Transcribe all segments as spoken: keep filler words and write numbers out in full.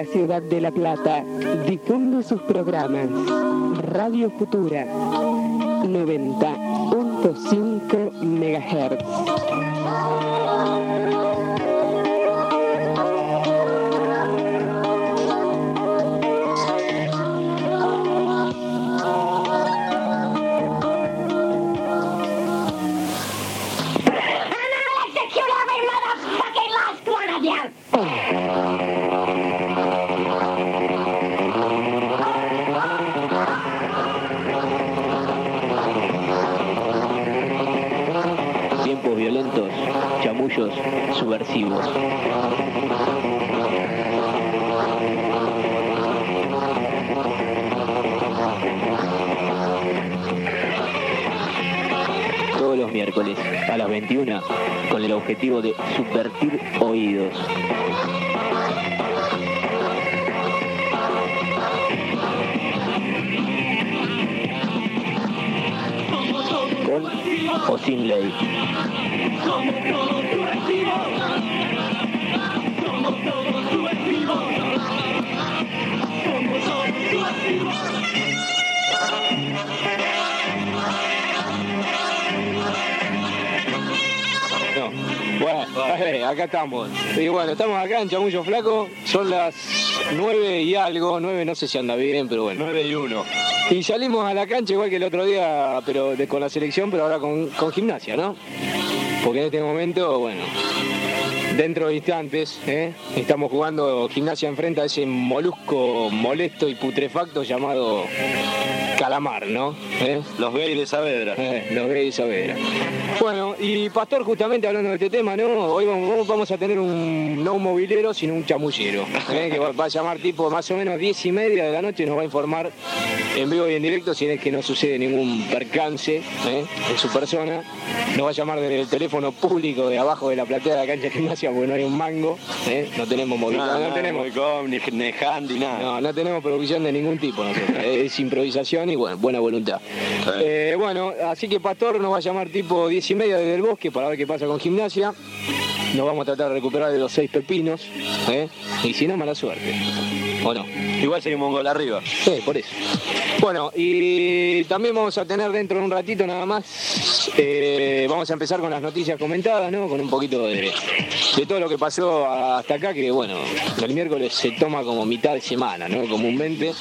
la ciudad de La Plata difunde sus programas. Radio Futura, noventa punto cinco megahertz. Tiempos violentos, chamullos subversivos. Todos los miércoles a las veintiuna con el objetivo de subvertir oídos. Con o sin ley. No. Bueno, eh, acá estamos. Y bueno, estamos acá en Chamullo Flaco. Son las nueve y algo. Nueve no sé si anda bien, pero bueno. nueve y uno. Y salimos a la cancha igual que el otro día, pero de, con la selección, pero ahora con, con Gimnasia, ¿no? Porque en este momento, bueno, dentro de instantes, ¿eh? estamos jugando. Gimnasia enfrenta a ese molusco molesto y putrefacto llamado Calamar, ¿no? ¿Eh? Los gays de Saavedra. Eh, los gays de Saavedra. Bueno, y Pastor, justamente hablando de este tema, ¿no? Hoy vamos, vamos a tener un, no un movilero, sino un chamullero, ¿eh? que va, va a llamar tipo más o menos diez y media de la noche y nos va a informar en vivo y en directo si es que no sucede ningún percance ¿eh? en su persona. Nos va a llamar desde el teléfono público de abajo de la platea de la cancha de Gimnasia porque no hay un mango, ¿eh? no tenemos móvil, no, no, no, no tenemos Movicom, ni, ni handy, nada. No, no tenemos provisión de ningún tipo nosotros. Es improvisación y bueno, buena voluntad. Sí. Eh, bueno, así que Pastor nos va a llamar tipo diez y media desde el bosque para ver qué pasa con Gimnasia. Nos vamos a tratar de recuperar de los seis pepinos, ¿eh? y si no, mala suerte. ¿O no? Igual seguimos un gol arriba. Sí, por eso. Bueno, y también vamos a tener dentro de un ratito nada más, eh, vamos a empezar con las noticias comentadas, ¿no? Con un poquito de, de todo lo que pasó hasta acá, que bueno, el miércoles se toma como mitad de semana, ¿no? Comúnmente.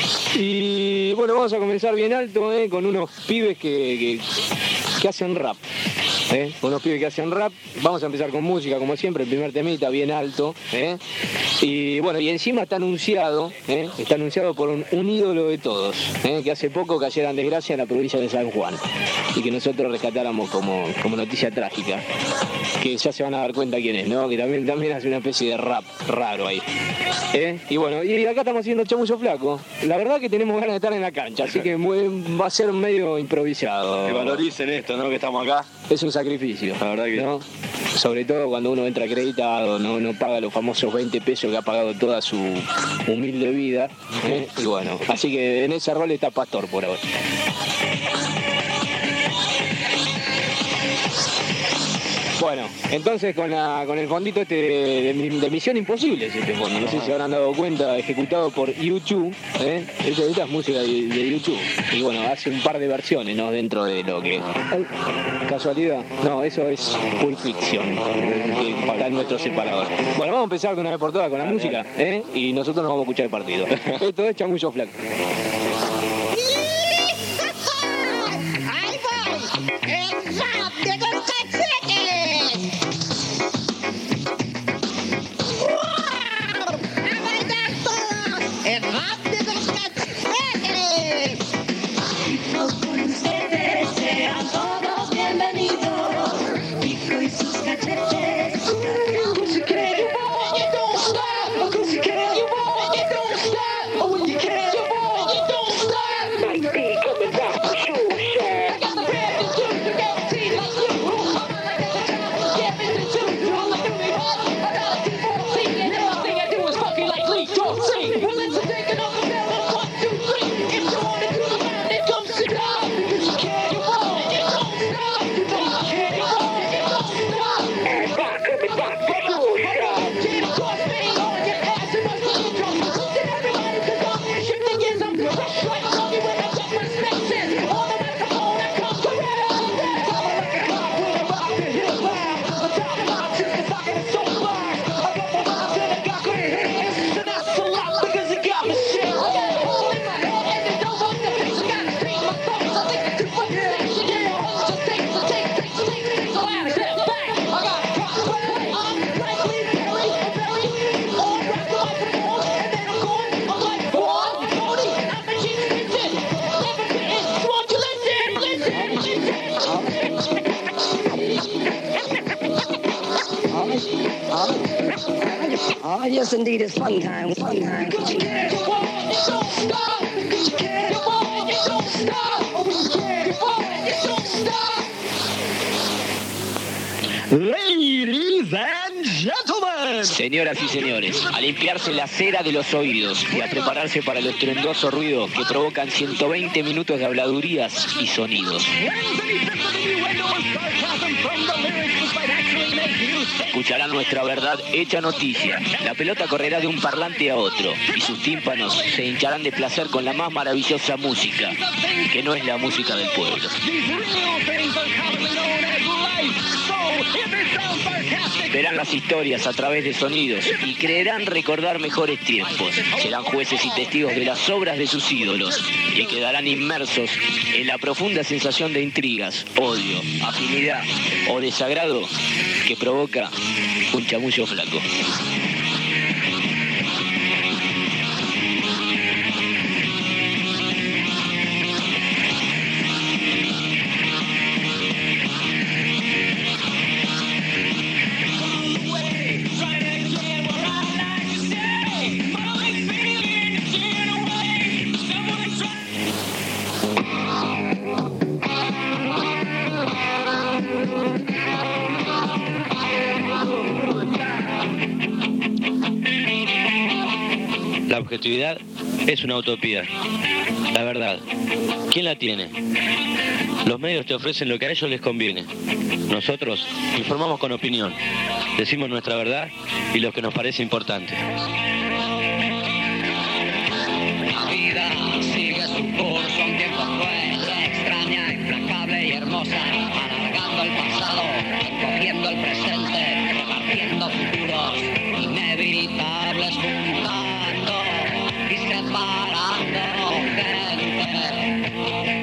Y bueno, vamos a comenzar bien alto, ¿eh? Con unos pibes que, que, que hacen rap. ¿Eh? Unos pibes que hacen rap. Vamos a empezar con música, como siempre, el primer temita bien alto, ¿eh? Y bueno, y encima está anunciado, ¿eh? está anunciado por un, un ídolo de todos, ¿eh? que hace poco cayera en desgracia en la provincia de San Juan y que nosotros rescatáramos como, como noticia trágica, que ya se van a dar cuenta quién es, ¿no? Que también, también hace una especie de rap raro ahí, ¿eh? Y bueno, y acá estamos haciendo Chamullo Flaco. La verdad que tenemos ganas de estar en la cancha, así que va a ser medio improvisado. Que valoricen esto, ¿no? Que estamos acá. Es un sacrificio, la verdad que ¿no? Sobre todo cuando uno entra acreditado, no, no paga los famosos veinte pesos que ha pagado toda su humilde vida, ¿eh? Y bueno, así que en ese rol está Pastor por ahora. Bueno, entonces con, la, con el fondito este de, de, de Misión Imposible es este fondo, no sé si se habrán dado cuenta, ejecutado por YouTube, ¿eh? Esta, esta es música de, de YouTube, y bueno, hace un par de versiones, ¿no? Dentro de lo que... Ay, ¿casualidad? No, eso es Pulp Fiction, que está en nuestro separador. Bueno, vamos a empezar de una vez por todas con la música, ¿eh? Y nosotros nos vamos a escuchar el partido. Esto es Chamullo Flaco. ¡Ahí voy! ¡El rap de los cachetes! ¡Wow! ¡A bailar todos! ¡El rap de los cachetes! Chicos, con ustedes sean todos bienvenidos. Pico y sus cachetes. Cause you can, you want, you don't stop. Cause you can, you want, you don't stop. Oh, when you can, you want, you don't stop. Might be coming back for sure, sure. I got the brand new tune, you got a team like you. I'm like the time, yeah, in the tune. I'm like doing hard, I got a team for C, and everything I do is funky like Lee Johnson. Well, let's take another bell, one, two, three. If you wanna do the line, it comes to God. Because you can. Yes, indeed, it's fun time. Fun time. Ladies and gentlemen. Señoras y señores, a limpiarse la cera de los oídos y a prepararse para el estruendoso ruido que provocan ciento veinte minutos de habladurías y sonidos. Escucharán nuestra verdad hecha noticia. La pelota correrá de un parlante a otro y sus tímpanos se hincharán de placer con la más maravillosa música, que no es la música del pueblo. Verán las historias a través de sonidos y creerán recordar mejores tiempos. Serán jueces y testigos de las obras de sus ídolos y quedarán inmersos en la profunda sensación de intrigas, odio, afinidad o desagrado que provoca un chamullo flaco. La objetividad es una utopía. La verdad, ¿quién la tiene? Los medios te ofrecen lo que a ellos les conviene. Nosotros informamos con opinión, decimos nuestra verdad y lo que nos parece importante. La vida sigue su curso, un tiempo fue extraña, implacable y hermosa, alargando el pasado, cogiendo el presente, repartiendo futuros inevitables, juntando y separando gente.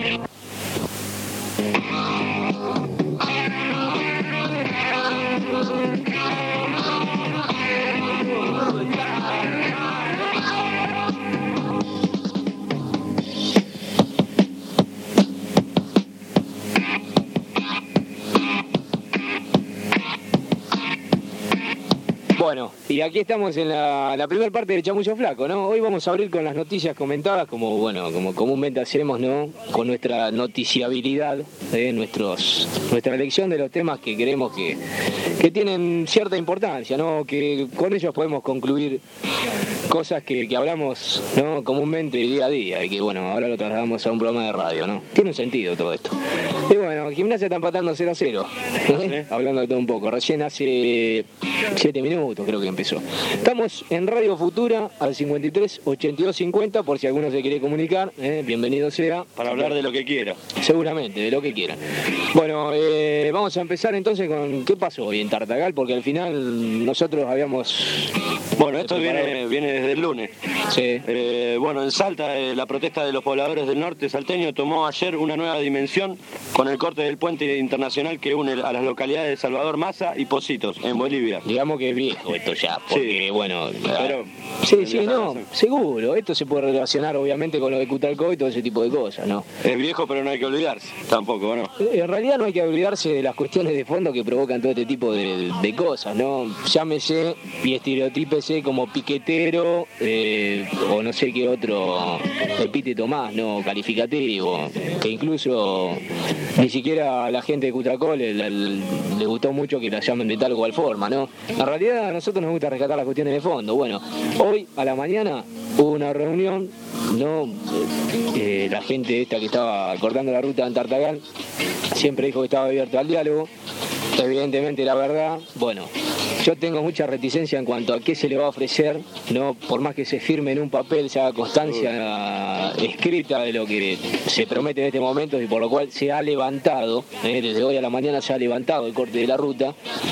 Bueno, y aquí estamos en la, la primera parte del Chamullo Flaco, ¿no? Hoy vamos a abrir con las noticias comentadas, como bueno, como comúnmente hacemos, ¿no? Con nuestra noticiabilidad, ¿eh? Nuestros, nuestra elección de los temas que queremos que, que tienen cierta importancia, ¿no? Que con ellos podemos concluir cosas que, que hablamos, ¿no? Comúnmente día a día, y que bueno, ahora lo trasladamos a un programa de radio, ¿no? Tiene un sentido todo esto. Y bueno, Gimnasia está empatando cero a cero, ¿eh? Hablando de todo un poco, recién hace siete minutos creo que empezó. Estamos en Radio Futura al cincuenta y tres ochenta y dos cincuenta, por si alguno se quiere comunicar, ¿eh? Bienvenido sea. Para hablar de lo que quiera. Seguramente, de lo que quiera. Bueno, eh, vamos a empezar entonces con qué pasó hoy en Tartagal, porque al final nosotros habíamos... Bueno, esto viene, viene desde el lunes. Sí. Eh, bueno, en Salta, eh, la protesta de los pobladores del norte salteño tomó ayer una nueva dimensión con el corte del puente internacional que une a las localidades de Salvador Massa y Positos, en Bolivia. Digamos que es viejo esto ya, porque Sí. bueno... Pero, sí, sí, no, seguro. Esto se puede relacionar obviamente con lo de Cutralcó y todo ese tipo de cosas, ¿no? es viejo, pero no hay que olvidarse, tampoco, ¿no? En realidad no hay que olvidarse de las cuestiones de fondo que provocan todo este tipo de, de cosas, ¿no? Llámese y estereotípese como piquetero, eh, o no sé qué otro epíteto más, ¿no? Calificativo, que incluso ni siquiera a la gente de Cutralcó le, le, le gustó mucho que la llamen de tal o cual forma, ¿no? En realidad a nosotros nos gusta rescatar las cuestiones de fondo. Bueno, hoy a la mañana hubo una reunión, ¿no? Eh, la gente esta que estaba cortando la ruta en Tartagal siempre dijo que estaba abierto al diálogo. Evidentemente la verdad, bueno, yo tengo mucha reticencia en cuanto a qué se le va a ofrecer, no, por más que se firme en un papel, se haga constancia escrita de lo que se promete en este momento y por lo cual se ha levantado, eh, desde hoy a la mañana se ha levantado el corte de la ruta.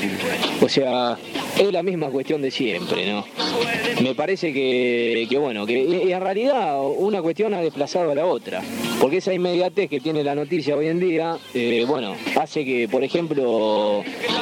O sea, es la misma cuestión de siempre, ¿no? Me parece que, que bueno, que y en realidad una cuestión ha desplazado a la otra, porque esa inmediatez que tiene la noticia hoy en día, eh, bueno, hace que, por ejemplo,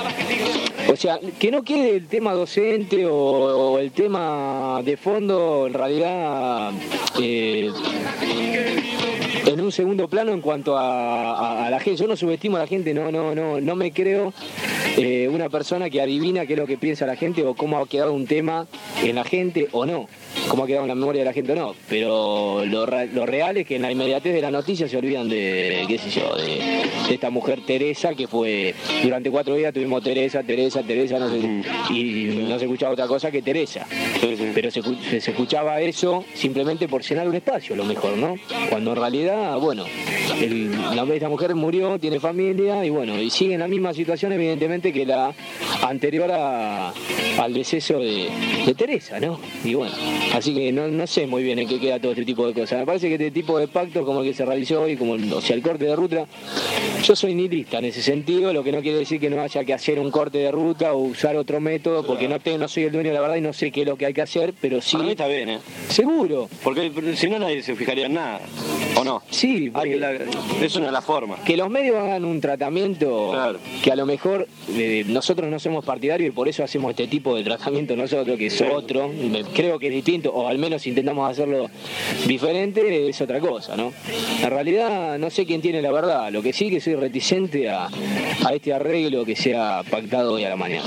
o sea, que no quede el tema docente o, o el tema de fondo, en realidad, eh, en un segundo plano en cuanto a, a, a la gente. Yo no subestimo a la gente, no, no, no, no me creo eh, una persona que adivina qué es lo que piensa la gente o cómo ha quedado un tema en la gente o no, cómo ha quedado en la memoria de la gente o no, pero lo, lo real es que en la inmediatez de la noticia se olvidan de, qué sé yo, de, de esta mujer Teresa, que fue, durante cuatro días tuvimos Teresa, Teresa, Teresa, no sé, y no se escuchaba otra cosa que Teresa, sí, sí. Pero se, se, se escuchaba eso simplemente por llenar un espacio, a lo mejor, ¿no? Cuando en realidad, bueno, el, la, esta mujer murió, tiene familia y bueno, y sigue en la misma situación evidentemente que la anterior a, al deceso de, de Teresa, ¿no? Y bueno, así que no, no sé muy bien en qué queda todo este tipo de cosas. Me parece que este tipo de pactos como el que se realizó hoy, como o sea, el corte de ruta, yo soy nihilista en ese sentido, lo que no quiere decir que no haya que hacer un corte de ruta o usar otro método, porque no, tengo, no soy el dueño de la verdad y no sé qué es lo que hay que hacer, pero sí... Para mí está bien, ¿eh? Seguro. Porque si no nadie se fijaría en nada, ¿o no? Sí. Hay la, es una de las formas. Que los medios hagan un tratamiento, claro, que a lo mejor eh, nosotros no somos partidarios y por eso hacemos este tipo de tratamiento nosotros, que es sí. otro, creo que es distinto, o al menos intentamos hacerlo diferente, es otra cosa, ¿no? En realidad no sé quién tiene la verdad, lo que sí que soy reticente a, a este arreglo que se ha pactado hoy a la mañana.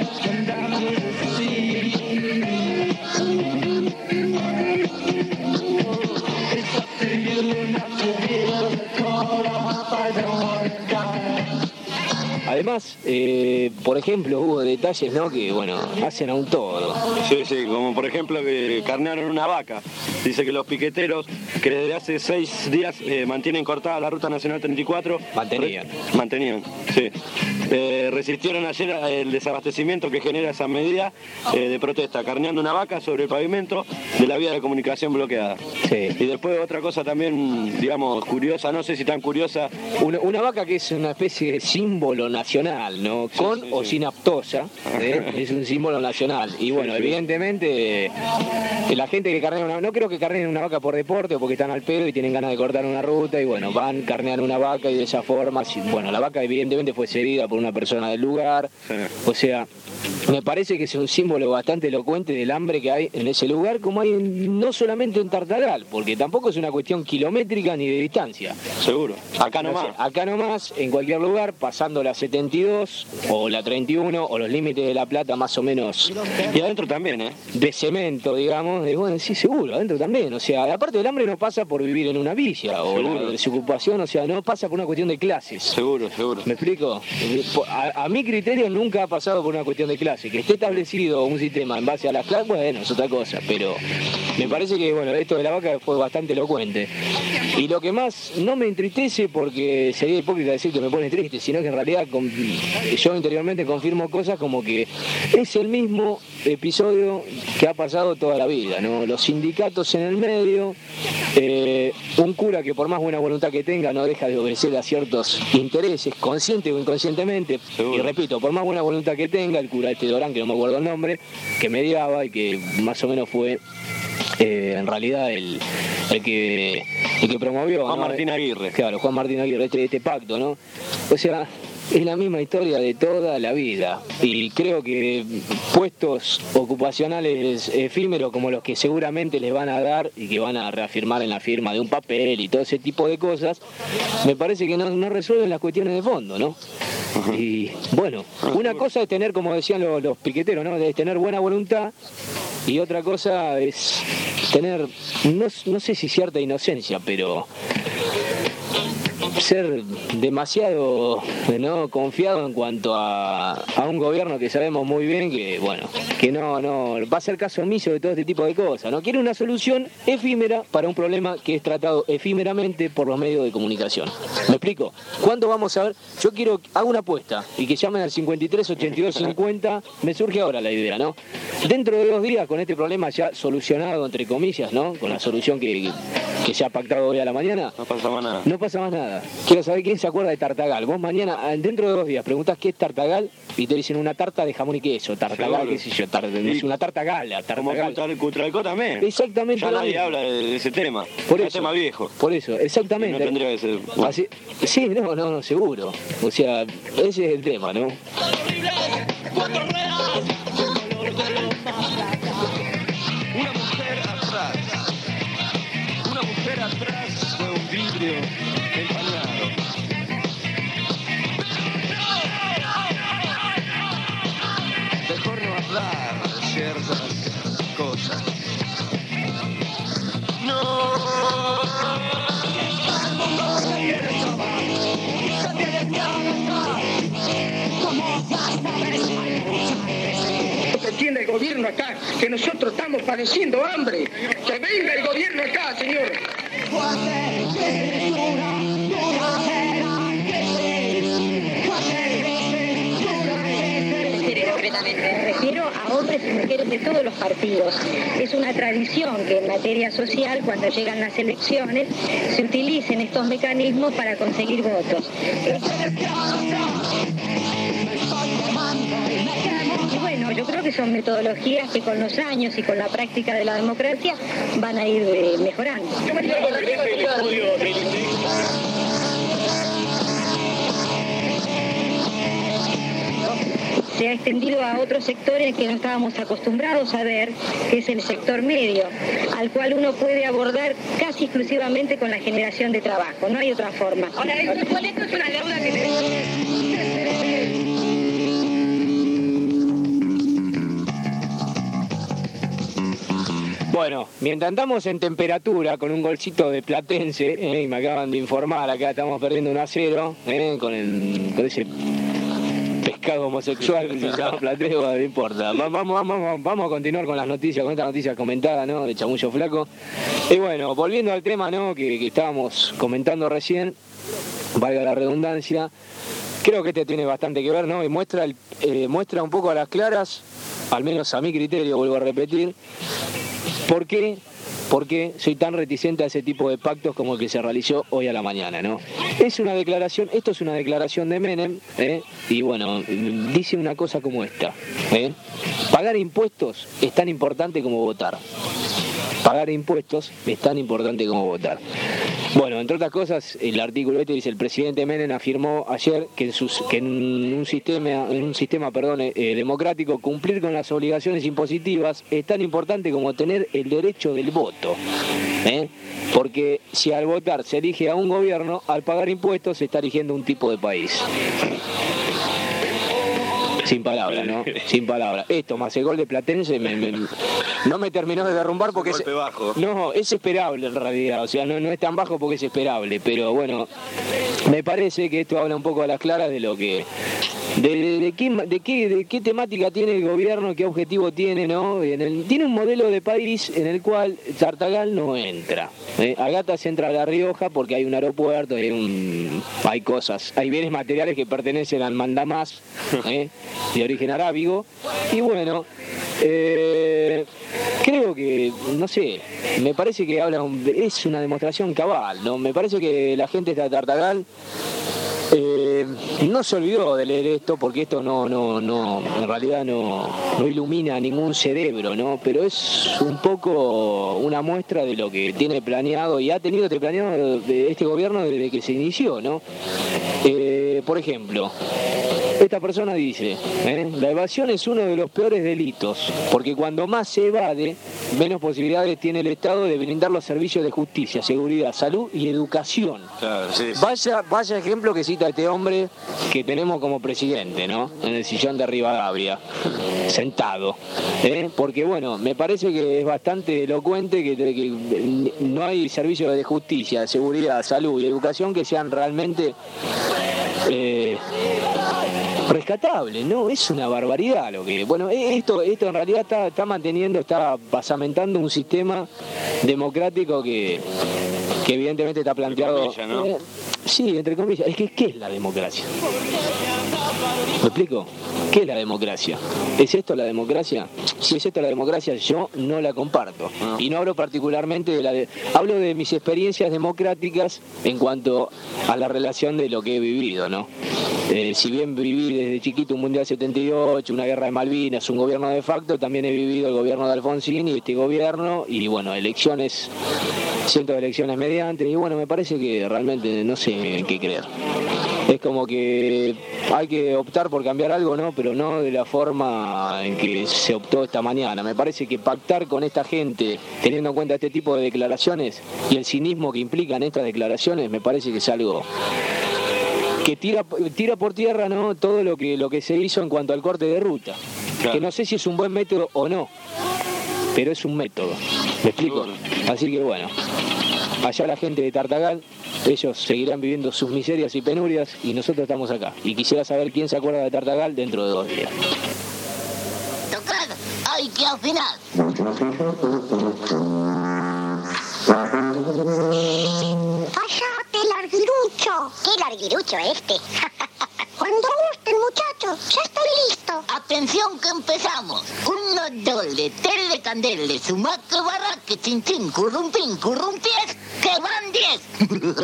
Además, eh, por ejemplo, hubo detalles, ¿no?, que, bueno, hacen a un todo. Sí, sí, como por ejemplo que carnearon una vaca. Dice que los piqueteros, que desde hace seis días eh, mantienen cortada la Ruta Nacional treinta y cuatro... Mantenían. Re, mantenían, sí. Eh, resistieron ayer el desabastecimiento que genera esa medida eh, de protesta, carneando una vaca sobre el pavimento de la vía de comunicación bloqueada. Sí. Y después otra cosa también, digamos, curiosa, no sé si tan curiosa... Una, una vaca que es una especie de símbolo nacional, ¿no? Con sí, sí, o sí. sin aptosa, ¿eh? Es un símbolo nacional. Y bueno, sí, sí. evidentemente, eh, la gente que carnea una... No creo que carneen una vaca por deporte o porque están al pedo y tienen ganas de cortar una ruta y bueno, van, carnean una vaca y de esa forma, bueno, la vaca evidentemente fue cedida por una persona del lugar, sí. O sea, me parece que es un símbolo bastante elocuente del hambre que hay en ese lugar, como hay en, no solamente en Tartagal, porque tampoco es una cuestión kilométrica ni de distancia. Seguro, acá nomás. No sé, acá nomás, en cualquier lugar, pasando la setenta y dos o la treinta y uno o los límites de La Plata más o menos. Y adentro también, ¿eh? De cemento, digamos, de, bueno, sí, seguro, adentro también. O sea, aparte del hambre no pasa por vivir en una villa o la desocupación, o sea, no pasa por una cuestión de clases. Seguro, seguro. ¿Me explico? A, a mi criterio nunca ha pasado por una cuestión de clase. Que esté establecido un sistema en base a las clases, bueno, es otra cosa, pero me parece que, bueno, esto de la vaca fue bastante elocuente. Y lo que más no me entristece, porque sería hipócrita decir que me pone triste, sino que en realidad yo interiormente confirmo cosas como que es el mismo episodio que ha pasado toda la vida, ¿no? Los sindicatos en el medio, eh, un cura que por más buena voluntad que tenga no deja de obedecer a ciertos intereses, consciente o inconscientemente. Seguro. Y repito, por más buena voluntad que tenga, el cura este Dorán, que no me acuerdo el nombre, que mediaba y que más o menos fue eh, en realidad el, el que el que promovió, Juan ¿no? Martín Aguirre. Claro, Juan Martín Aguirre, este, este pacto, ¿no? O sea, es la misma historia de toda la vida y creo que puestos ocupacionales efímeros como los que seguramente les van a dar y que van a reafirmar en la firma de un papel y todo ese tipo de cosas, me parece que no, no resuelven las cuestiones de fondo, ¿no? Uh-huh. Y bueno, una cosa es tener, como decían los, los piqueteros, ¿no?, es tener buena voluntad, y otra cosa es tener, no, no sé si cierta inocencia, pero ser demasiado, ¿no?, confiado en cuanto a, a un gobierno que sabemos muy bien que, bueno, que no, no va a ser caso omiso de todo este tipo de cosas, ¿no? Quiere una solución efímera para un problema que es tratado efímeramente por los medios de comunicación. ¿Me explico? ¿Cuándo vamos a ver? Yo quiero, hago una apuesta y que llamen al cincuenta y tres ochenta y dos cincuenta, me surge ahora la idea, ¿no? Dentro de dos días, con este problema ya solucionado, entre comillas, ¿no?, con la solución que, que se ha pactado hoy a la mañana, no pasa más nada. No pasa más nada. Quiero saber quién se acuerda de Tartagal. Vos mañana, dentro de dos días, preguntás qué es Tartagal y te dicen una tarta de jamón y queso. Tartagal, qué sé yo, tar, es una tarta gala. Tartagal. Como Cutralcó también. Exactamente. Ya nadie habla de ese tema. Por es eso, tema viejo. Por eso, exactamente. Y no tendría que ser. Bueno. Así, sí, no, no, no, seguro. O sea, ese es el tema, ¿no? Una mujer atrás. Una mujer atrás de un vidrio medio empañado. Mejor no hablar de ciertas cosas. No. Que tiene el gobierno acá, que nosotros estamos padeciendo hambre. Que venga el gobierno acá, señor. Me refiero a hombres y mujeres de todos los partidos. Es una tradición que en materia social, cuando llegan las elecciones, se utilicen estos mecanismos para conseguir votos. Y bueno, yo creo que son metodologías que con los años y con la práctica de la democracia van a ir eh, mejorando. Se ha extendido a otros sectores que no estábamos acostumbrados a ver, que es el sector medio, al cual uno puede abordar casi exclusivamente con la generación de trabajo, no hay otra forma. Ahora, esto es una deuda que tenemos. Bueno, mientras andamos en temperatura con un golcito de Platense, eh, y me acaban de informar, acá estamos perdiendo un a cero, eh, con, el, con ese pescado homosexual que se llama Plateo, no importa. Vamos, vamos, vamos, vamos a continuar con las noticias, con esta noticia comentada, ¿no? De Chamullo Flaco. Y bueno, volviendo al tema, ¿no? Que, que estábamos comentando recién, valga la redundancia, creo que este tiene bastante que ver, ¿no? Y muestra, el, eh, muestra un poco a las claras, al menos a mi criterio, vuelvo a repetir, ¿por qué? ¿Por qué soy tan reticente a ese tipo de pactos como el que se realizó hoy a la mañana, ¿no? Es una declaración, esto es una declaración de Menem, ¿eh? Y bueno, dice una cosa como esta, ¿eh? Pagar impuestos es tan importante como votar. Pagar impuestos es tan importante como votar. Bueno, entre otras cosas, el artículo este dice: el presidente Menem afirmó ayer que en, sus, que en un sistema, en un sistema perdón, eh, democrático, cumplir con las obligaciones impositivas es tan importante como tener el derecho del voto. ¿eh? Porque si al votar se elige a un gobierno, al pagar impuestos se está eligiendo un tipo de país. Sin palabras, ¿no? Sin palabras. Esto más el gol de Platense me, me, no me terminó de derrumbar porque es un golpe bajo. No, es esperable en realidad, o sea, no, no es tan bajo porque es esperable, pero bueno, me parece que esto habla un poco a las claras de lo que de, de, de, qué, de, qué, de qué temática tiene el gobierno, qué objetivo tiene, ¿no? En el, tiene un modelo de país en el cual Tartagal no entra. ¿eh? Agatas entra a La Rioja porque hay un aeropuerto, hay, un, hay cosas, hay bienes materiales que pertenecen al mandamás, ¿eh? de origen arábigo, y bueno, eh, creo que, no sé, me parece que habla, es una demostración cabal, ¿no? Me parece que la gente de Tartagal Eh, no se olvidó de leer esto porque esto no, no, no, en realidad no, no ilumina ningún cerebro, ¿no? Pero es un poco una muestra de lo que tiene planeado y ha tenido este planeado de este gobierno desde que se inició, ¿no? Eh, por ejemplo, esta persona dice, ¿eh? la evasión es uno de los peores delitos, porque cuando más se evade, menos posibilidades tiene el Estado de brindar los servicios de justicia, seguridad, salud y educación. Claro, sí, sí. Vaya, vaya ejemplo que cita este hombre que tenemos como presidente, ¿no? En el sillón de Rivadavia, sentado. ¿eh? Porque bueno, me parece que es bastante elocuente que, que no hay servicios de justicia, seguridad, salud y educación que sean realmente eh, rescatables, ¿no? Es una barbaridad lo que... Bueno, esto, esto en realidad está, está manteniendo, está basamentando un sistema democrático que... que evidentemente está planteado... Entre comillas, ¿no? eh, sí, entre comillas. Es que, ¿qué es la democracia? ¿Me explico? ¿Qué es la democracia? ¿Es esto la democracia? Si es esto la democracia, yo no la comparto. No. Y no hablo particularmente de la... De, hablo de mis experiencias democráticas en cuanto a la relación de lo que he vivido, ¿no? Eh, si bien viví desde chiquito un Mundial setenta y ocho, una guerra de Malvinas, un gobierno de facto, también he vivido el gobierno de Alfonsín y este gobierno, y bueno, elecciones, cientos de elecciones mediante, y bueno, me parece que realmente, no sé, sé en qué creer. Es como que hay que optar por cambiar algo, ¿no? Pero no de la forma en que se optó esta mañana. Me parece que pactar con esta gente, teniendo en cuenta este tipo de declaraciones y el cinismo que implican estas declaraciones, me parece que es algo que tira, tira por tierra, ¿no? Todo lo que, lo que se hizo en cuanto al corte de ruta. Claro. Que no sé si es un buen método o no, pero es un método. ¿Me explico? Así que bueno, allá la gente de Tartagal, ellos seguirán viviendo sus miserias y penurias y nosotros estamos acá. Y quisiera saber quién se acuerda de Tartagal dentro de dos días. Tocar, hay que afinar. Cállate, larguirucho. ¿Qué larguirucho este? Cuando gusten, muchachos, ya estoy listo. Atención que empezamos. Uno, dos, de tele, candele, sumaque, barraque, chin, chin, currumpín, currumpies, que van diez.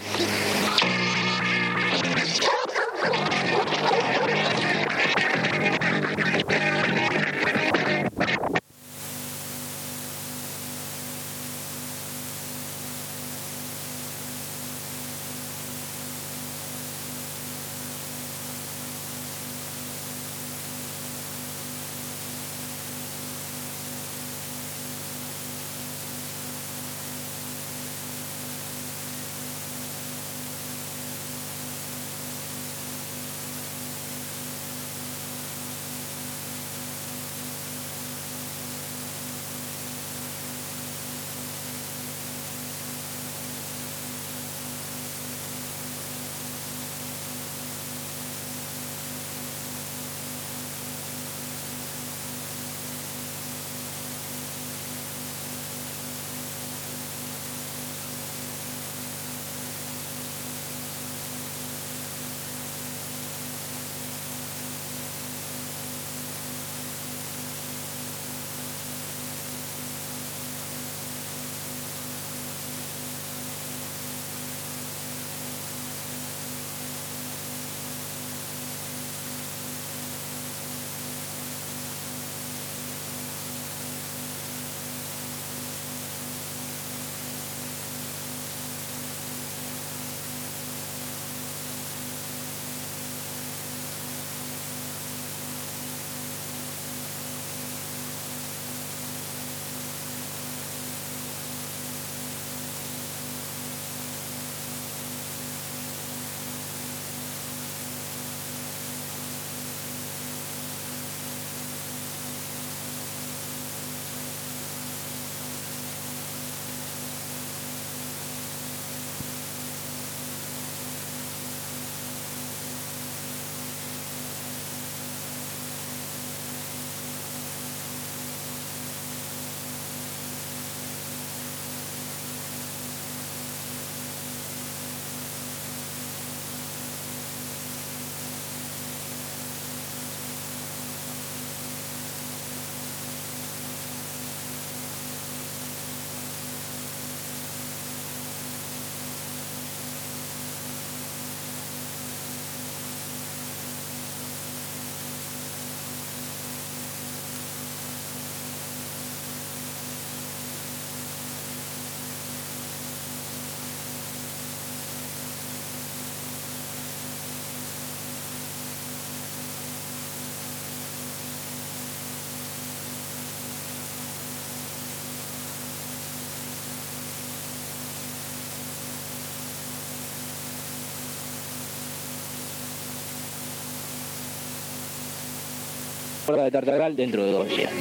De Tartagal dentro de dos días.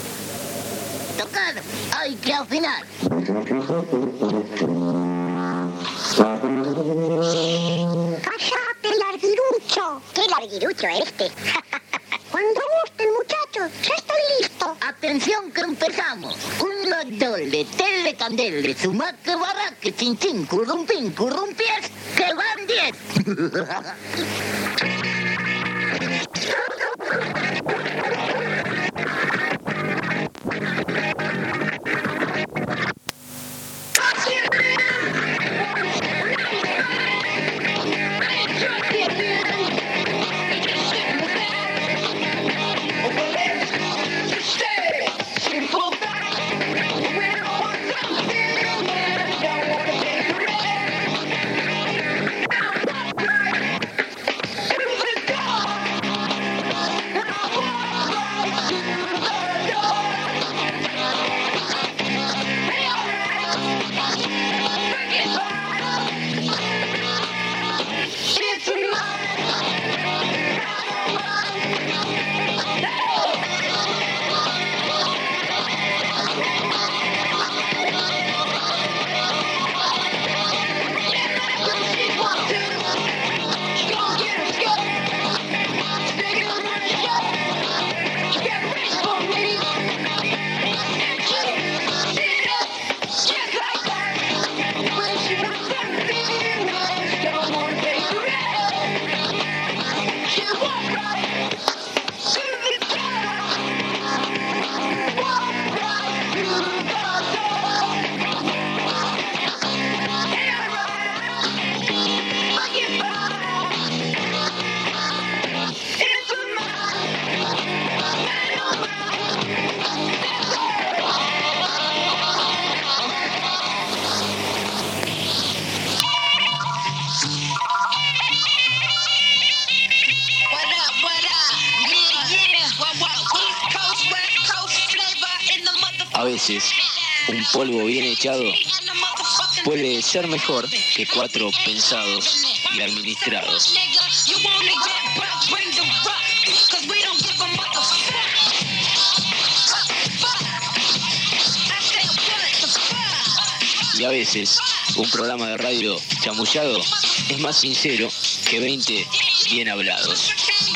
Tocar, hay que afinar. Cállate, larguirucho. ¿Qué larguirucho este? Cuando gusten, muchachos, ya estoy listo. Atención que empezamos. Uno, dos, de tele, candele, sumaque, barraque, chin, chin, currumpín, currumpies, que van diez. A veces, un polvo bien echado puede ser mejor que cuatro pensados y administrados. Y a veces, un programa de radio chamullado es más sincero que veinte bien hablados.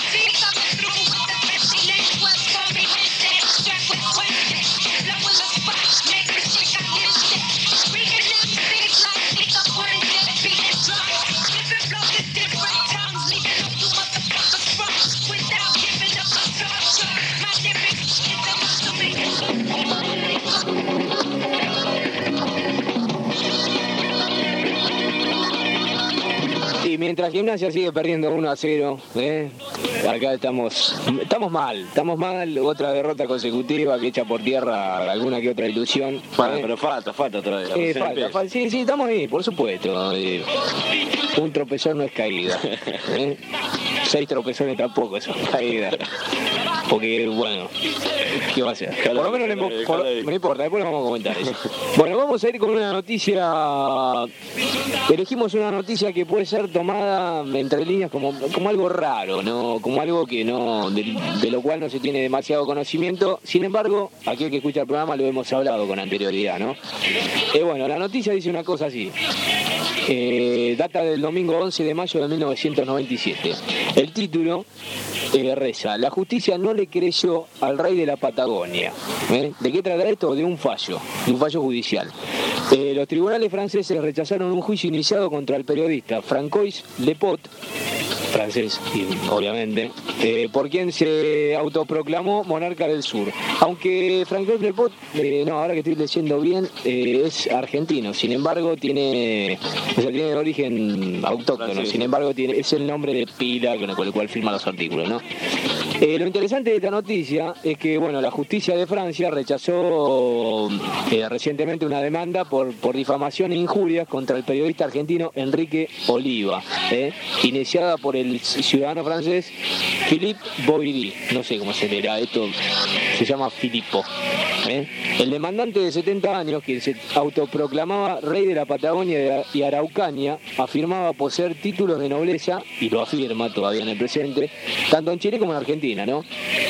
Y mientras Gimnasia sigue perdiendo uno a cero, ¿eh? Acá estamos estamos mal, estamos mal, otra derrota consecutiva que echa por tierra alguna que otra ilusión. Bueno, ¿eh? pero falta, falta todavía. Eh, falta, falta, sí, sí, estamos ahí, por supuesto. Eh, un tropezón no es caída. ¿eh? Seis tropezones tampoco son caídas. Porque, bueno, ¿qué va a hacer? Por lo menos le, por, no importa, después lo vamos a comentar eso. Bueno, vamos a ir con una noticia. Elegimos una noticia que puede ser tomada entre líneas como, como algo raro, ¿no? Como algo que no, de, de lo cual no se tiene demasiado conocimiento. Sin embargo, aquel que escucha el programa lo hemos hablado con anterioridad, ¿no? Eh, bueno, la noticia dice una cosa así. Eh, data del domingo once de mayo de mil novecientos noventa y siete. El título eh, reza: la justicia no le creyó al rey de la Patagonia. ¿Eh? ¿De qué trata esto? De un fallo, de un fallo judicial. Eh, los tribunales franceses rechazaron un juicio iniciado contra el periodista Francois Lepot, francés, obviamente, eh, por quien se autoproclamó monarca del sur. Aunque Francois Lepot, eh, no, ahora que estoy leyendo bien, eh, es argentino, sin embargo tiene, o sea, tiene origen autóctono, francés. Sin embargo tiene, es el nombre de pila con el, con el cual firma los artículos, ¿no? Eh, lo interesante de esta noticia es que, bueno, la justicia de Francia rechazó eh, recientemente una demanda por, por difamación e injurias contra el periodista argentino Enrique Oliva, eh, iniciada por el ciudadano francés Philippe Boiry, no sé cómo se leerá esto, se llama Filippo. ¿eh? El demandante de setenta años, quien se autoproclamaba rey de la Patagonia y Araucanía, afirmaba poseer títulos de nobleza, y lo afirma todavía en el presente, tanto en Chile como en Argentina, ¿no?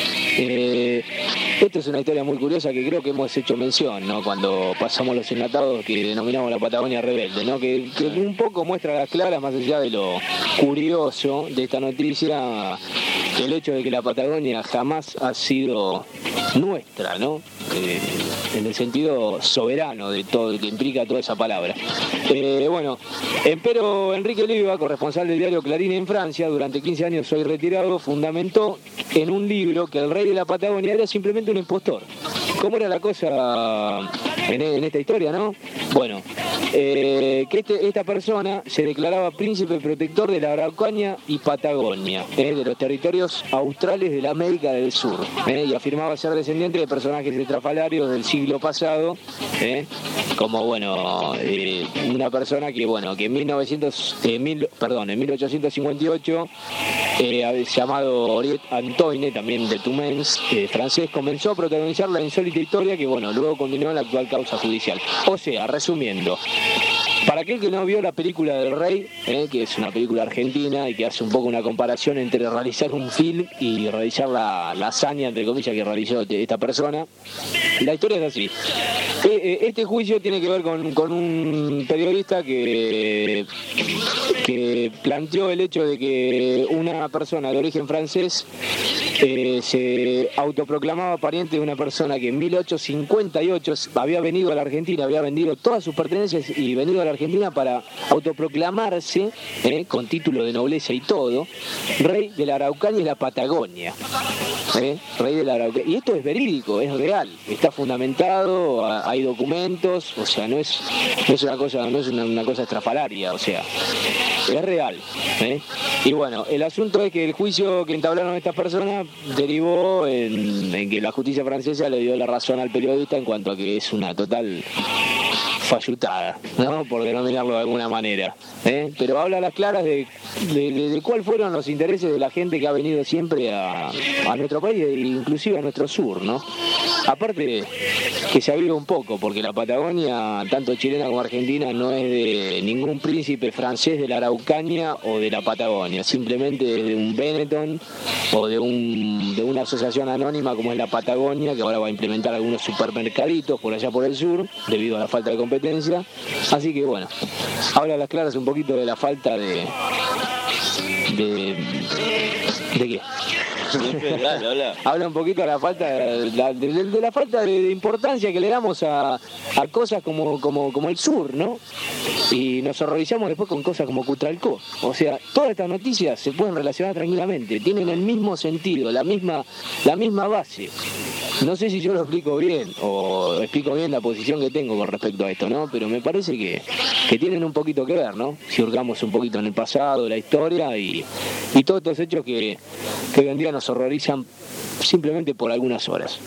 Eh, esto es una historia muy curiosa que creo que hemos hecho mención, ¿no? Cuando pasamos los enlatados que denominamos la Patagonia rebelde, ¿no? Que, que un poco muestra a las claras, más allá de lo curioso de esta noticia, el hecho de que la Patagonia jamás ha sido nuestra, ¿no? Eh, en el sentido soberano de todo lo que implica toda esa palabra. Eh, bueno, empero Enrique Oliva, corresponsal del diario Clarín en Francia, durante quince años hoy retirado, fundamentó en un libro que el rey de la Patagonia era simplemente un impostor. ¿Cómo era la cosa en, en esta historia, no? Bueno, eh, que este, esta persona se declaraba príncipe protector de la Araucanía y Patagonia, eh, de los territorios australes de la América del Sur, eh, y afirmaba ser descendiente de personajes estrafalarios del siglo pasado, eh, como, bueno, eh, una persona que, bueno, que en mil novecientos, eh, mil, perdón, en mil ochocientos cincuenta y ocho, eh, llamado Oriet Antoine, también de Tumens, eh, francés, comenzó a protagonizar la insólita historia que, bueno, luego continuó en la actual causa judicial. O sea, resumiendo, para aquel que no vio la película del Rey, eh, que es una película argentina y que hace un poco una comparación entre realizar un film y realizar la, la hazaña, entre comillas, que realizó esta persona, la historia es así. Eh, este juicio tiene que ver con, con un periodista que, que planteó el hecho de que una persona de origen francés eh, se autoproclamaba pariente de una persona que en mil ochocientos cincuenta y ocho había venido a la Argentina, había vendido todas sus pertenencias y venido a la Argentina para autoproclamarse, eh, con título de nobleza y todo, rey de la Araucanía y la Patagonia. Eh, rey de la Araucanía. Y esto es verídico, es real, está fundamentado, hay documentos, o sea, no es, no es una cosa, no es una, una cosa estrafalaria, o sea, es real. ¿eh? Y bueno, el asunto es que el juicio que entablaron estas personas derivó en, en que la justicia francesa le dio la razón al periodista en cuanto a que es una total fallutada, ¿no? Por denominarlo de alguna manera, ¿eh? Pero habla a las claras de, de, de, de cuáles fueron los intereses de la gente que ha venido siempre a, a nuestro país e inclusive a nuestro sur, ¿no? Aparte que se aviva un poco, porque la Patagonia, tanto chilena como argentina, no es de ningún príncipe francés de la Araucanía o de la Patagonia, simplemente es de un Benetton o de, un, de una asociación anónima como es la Patagonia, que ahora va a implementar algunos supermercaditos por allá por el sur, debido a la falta de competencia. Así que bueno, habla a las claras un poquito de la falta de... ¿De, ¿de qué? Habla un poquito de la falta de la, de, de la falta de, de importancia que le damos a, a cosas como, como, como el sur, ¿no? Y nos horrorizamos después con cosas como Cutralcó. O sea, todas estas noticias se pueden relacionar tranquilamente, tienen el mismo sentido, la misma, la misma base. No sé si yo lo explico bien o explico bien la posición que tengo con respecto a esto, ¿no? Pero me parece que, que tienen un poquito que ver, ¿no? Si hurgamos un poquito en el pasado, la historia y, y todos estos hechos que, que hoy en día nos horrorizan simplemente por algunas horas.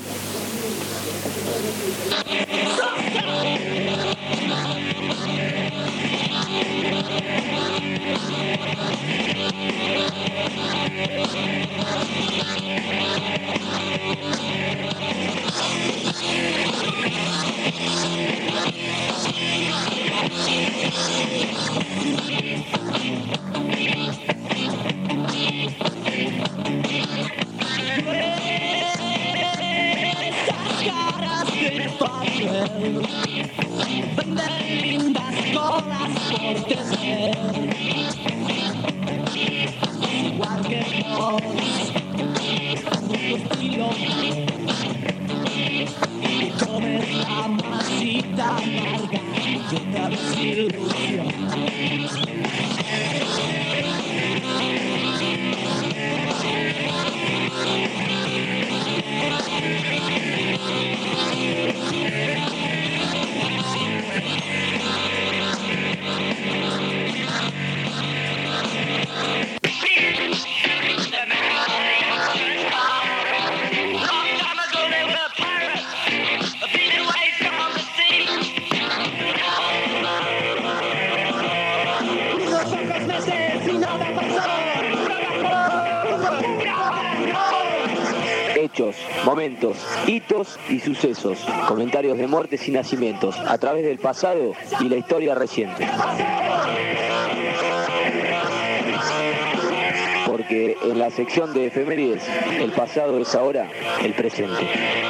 Venden lindas cosas por tener, igual que vos, con tu estilo, y comes la masita amarga, llena de desilusión. Hechos, momentos, hitos y sucesos, comentarios de muertes y nacimientos a través del pasado y la historia reciente. Porque en la sección de efemérides, el pasado es ahora el presente.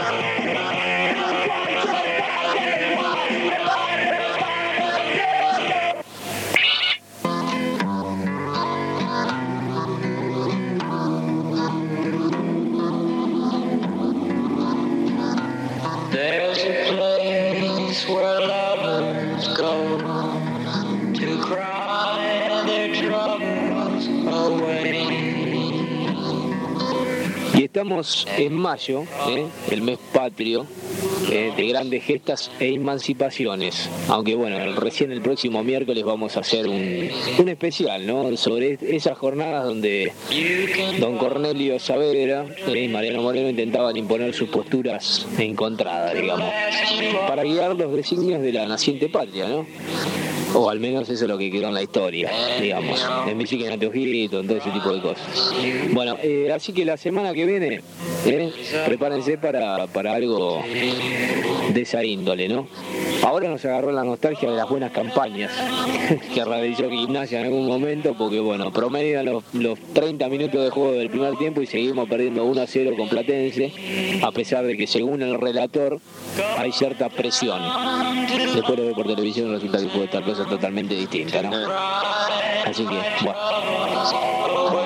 Where lovers go to cry their troubles away. Y estamos en mayo, ¿eh? El mes patrio, eh, de grandes gestas e emancipaciones. Aunque bueno, recién el próximo miércoles vamos a hacer un, un especial, ¿no? Sobre esas jornadas donde don Cornelio Saavedra y Mariano Moreno intentaban imponer sus posturas encontradas, digamos, para guiar los designios de la naciente patria, ¿no? O al menos eso es lo que quedó en la historia, digamos, en México, en Anteojito, en todo ese tipo de cosas. Bueno, eh, así que la semana que viene, eh, prepárense para, para algo de esa índole, ¿no? Ahora nos agarró la nostalgia de las buenas campañas que realizó Gimnasia en algún momento, porque bueno, promedian los, los treinta minutos de juego del primer tiempo y seguimos perdiendo uno a cero con Platense, a pesar de que según el relator hay cierta presión. Después lo ve por televisión, resulta que puede estar cosa totalmente distinta, ¿no? Así que, bueno.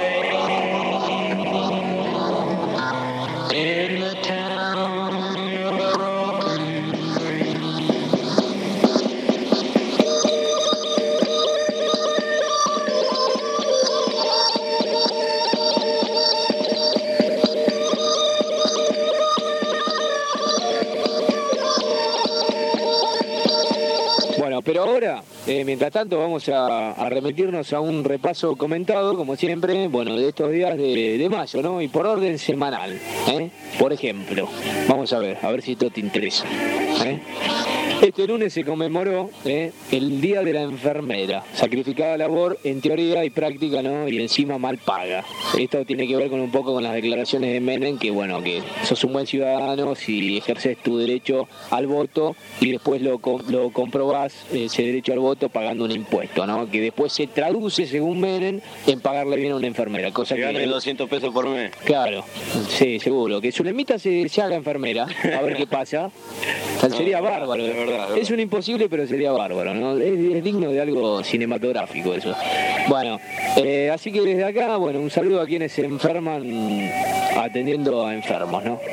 Pero ahora, eh, mientras tanto, vamos a, a remitirnos a un repaso comentado, como siempre, bueno, de estos días de, de mayo, ¿no? Y por orden semanal, ¿eh? Por ejemplo, vamos a ver, a ver si esto te interesa, ¿eh? Este lunes se conmemoró eh, el Día de la Enfermera, sacrificada labor en teoría y práctica, ¿no? Y encima mal paga. Esto tiene que ver con un poco con las declaraciones de Menem, que bueno, que sos un buen ciudadano si ejerces tu derecho al voto y después lo, lo comprobás, ese derecho al voto, pagando un impuesto, ¿no? Que después se traduce, según Menem, en pagarle bien a una enfermera. Cosa que gane doscientos pesos por mes. Claro, sí, seguro. Que Zulemita se, se haga enfermera, a ver qué pasa. O sea, sería no, bárbaro. De verdad, de verdad. Es un imposible, pero sería bárbaro, ¿no? Es, es digno de algo cinematográfico eso. Bueno, eh, así que desde acá, bueno, un saludo a quienes se enferman atendiendo a enfermos, ¿no?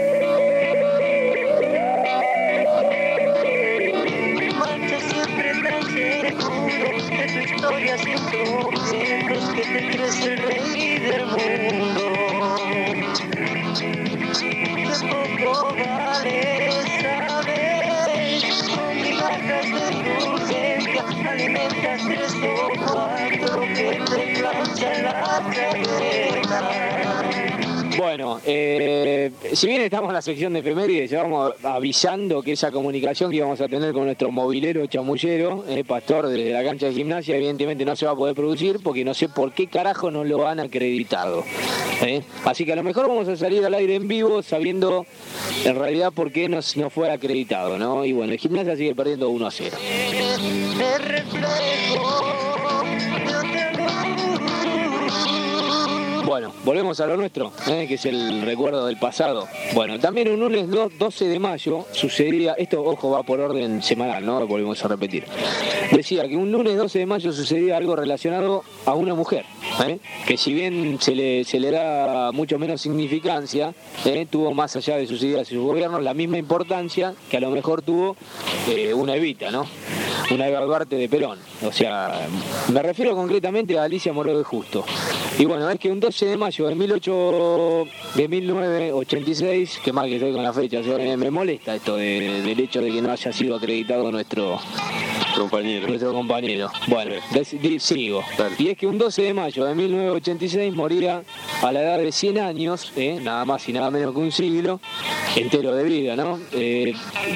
Historia siento, siento que te crees el rey del mundo. Qué poco vale saber, con migajas de tu urgencia alimentas tres o cuatro que te planchan la cabeza. Bueno, eh, si bien estamos en la sección de efemérides, llevamos avisando que esa comunicación que íbamos a tener con nuestro movilero chamullero, eh, Pastor, desde la cancha de gimnasia, evidentemente no se va a poder producir porque no sé por qué carajo no lo han acreditado. ¿eh? Así que a lo mejor vamos a salir al aire en vivo sabiendo en realidad por qué no, no fue acreditado, ¿no? Y bueno, el gimnasia sigue perdiendo uno a cero. Bueno, volvemos a lo nuestro, ¿eh? que es el recuerdo del pasado. Bueno, también un lunes doce de mayo sucedía, esto ojo va por orden semanal, ¿no? Volvemos a repetir. Decía que un lunes doce de mayo sucedía algo relacionado a una mujer, ¿eh? que si bien se le, se le da mucho menos significancia, ¿eh? tuvo más allá de sus ideas y sus gobiernos la misma importancia que a lo mejor tuvo eh, una Evita, ¿no? Una Eva Duarte de Perón. O sea, me refiero concretamente a Alicia Moró de Justo. Y bueno, es que un doce de mayo de, mil novecientos ochenta y seis, que mal que estoy con la fecha, me, me molesta esto de, del hecho de que no haya sido acreditado nuestro compañero. Nuestro compañero. Bueno, de, sigo. Dale. Y es que un doce de mayo de mil novecientos ochenta y seis moría a la edad de cien años, eh, nada más y nada menos que un siglo entero de vida, ¿no? Eh,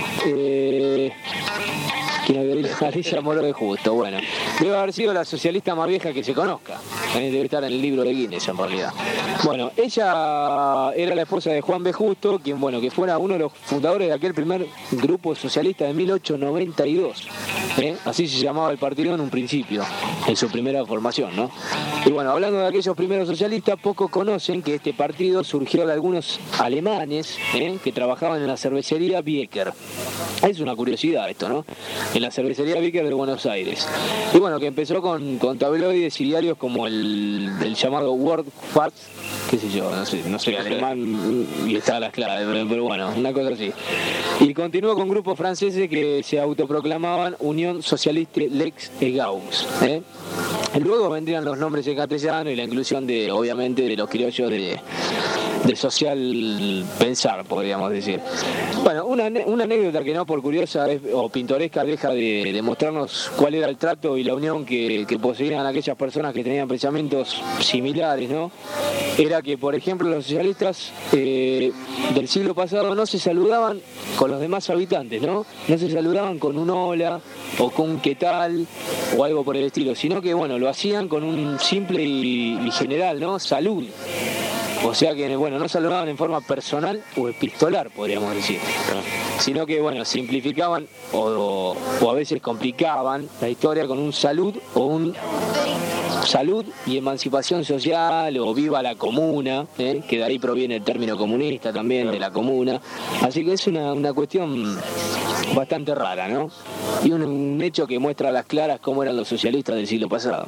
eh, ¿Quién había dicho? Alicia Moró de Justo. Bueno, debe haber sido la socialista más vieja que se conozca. ¿eh? Debe estar en el libro de Guinness, en realidad. Bueno, ella era la esposa de Juan B. Justo, quien, bueno, que fuera uno de los fundadores de aquel primer grupo socialista de mil ochocientos noventa y dos. ¿eh? Así se llamaba el partido en un principio, en su primera formación, ¿no? Y bueno, hablando de aquellos primeros socialistas, pocos conocen que este partido surgió de algunos alemanes ¿eh? que trabajaban en la cervecería Biecker. Es una curiosidad esto, ¿no? En la cervecería Biecker de Buenos Aires. Y bueno, que empezó con, con tabloides y diarios como el, el llamado World Facts, qué sé yo, no sé, no sé alemán y está a las claras, pero, pero bueno, una cosa así. Y continuó con grupos franceses que se autoproclamaban Unión Socialiste Lex Egaus. ¿eh? Luego vendrían los nombres en castellano y la inclusión de, obviamente, de los criollos de, de social pensar, podríamos decir. Bueno, una, una anécdota que no por curiosa es, o pintoresca deja de, de mostrarnos cuál era el trato y la unión que, que poseían aquellas personas que tenían pensamientos similares, ¿no? Era que, por ejemplo, los socialistas eh, del siglo pasado no se saludaban con los demás habitantes, ¿no? No se saludaban con un hola o con un qué tal o algo por el estilo, sino que, bueno, lo hacían con un simple y, y general, ¿no? Salud. O sea que, bueno, no saludaban en forma personal o epistolar, podríamos decir, sino que, bueno, simplificaban o, o a veces complicaban la historia con un salud o un salud y emancipación social o viva la comuna, ¿eh? que de ahí proviene el término comunista también, de la comuna. Así que es una, una cuestión bastante rara, ¿no? Y un, un hecho que muestra a las claras cómo eran los socialistas del siglo pasado.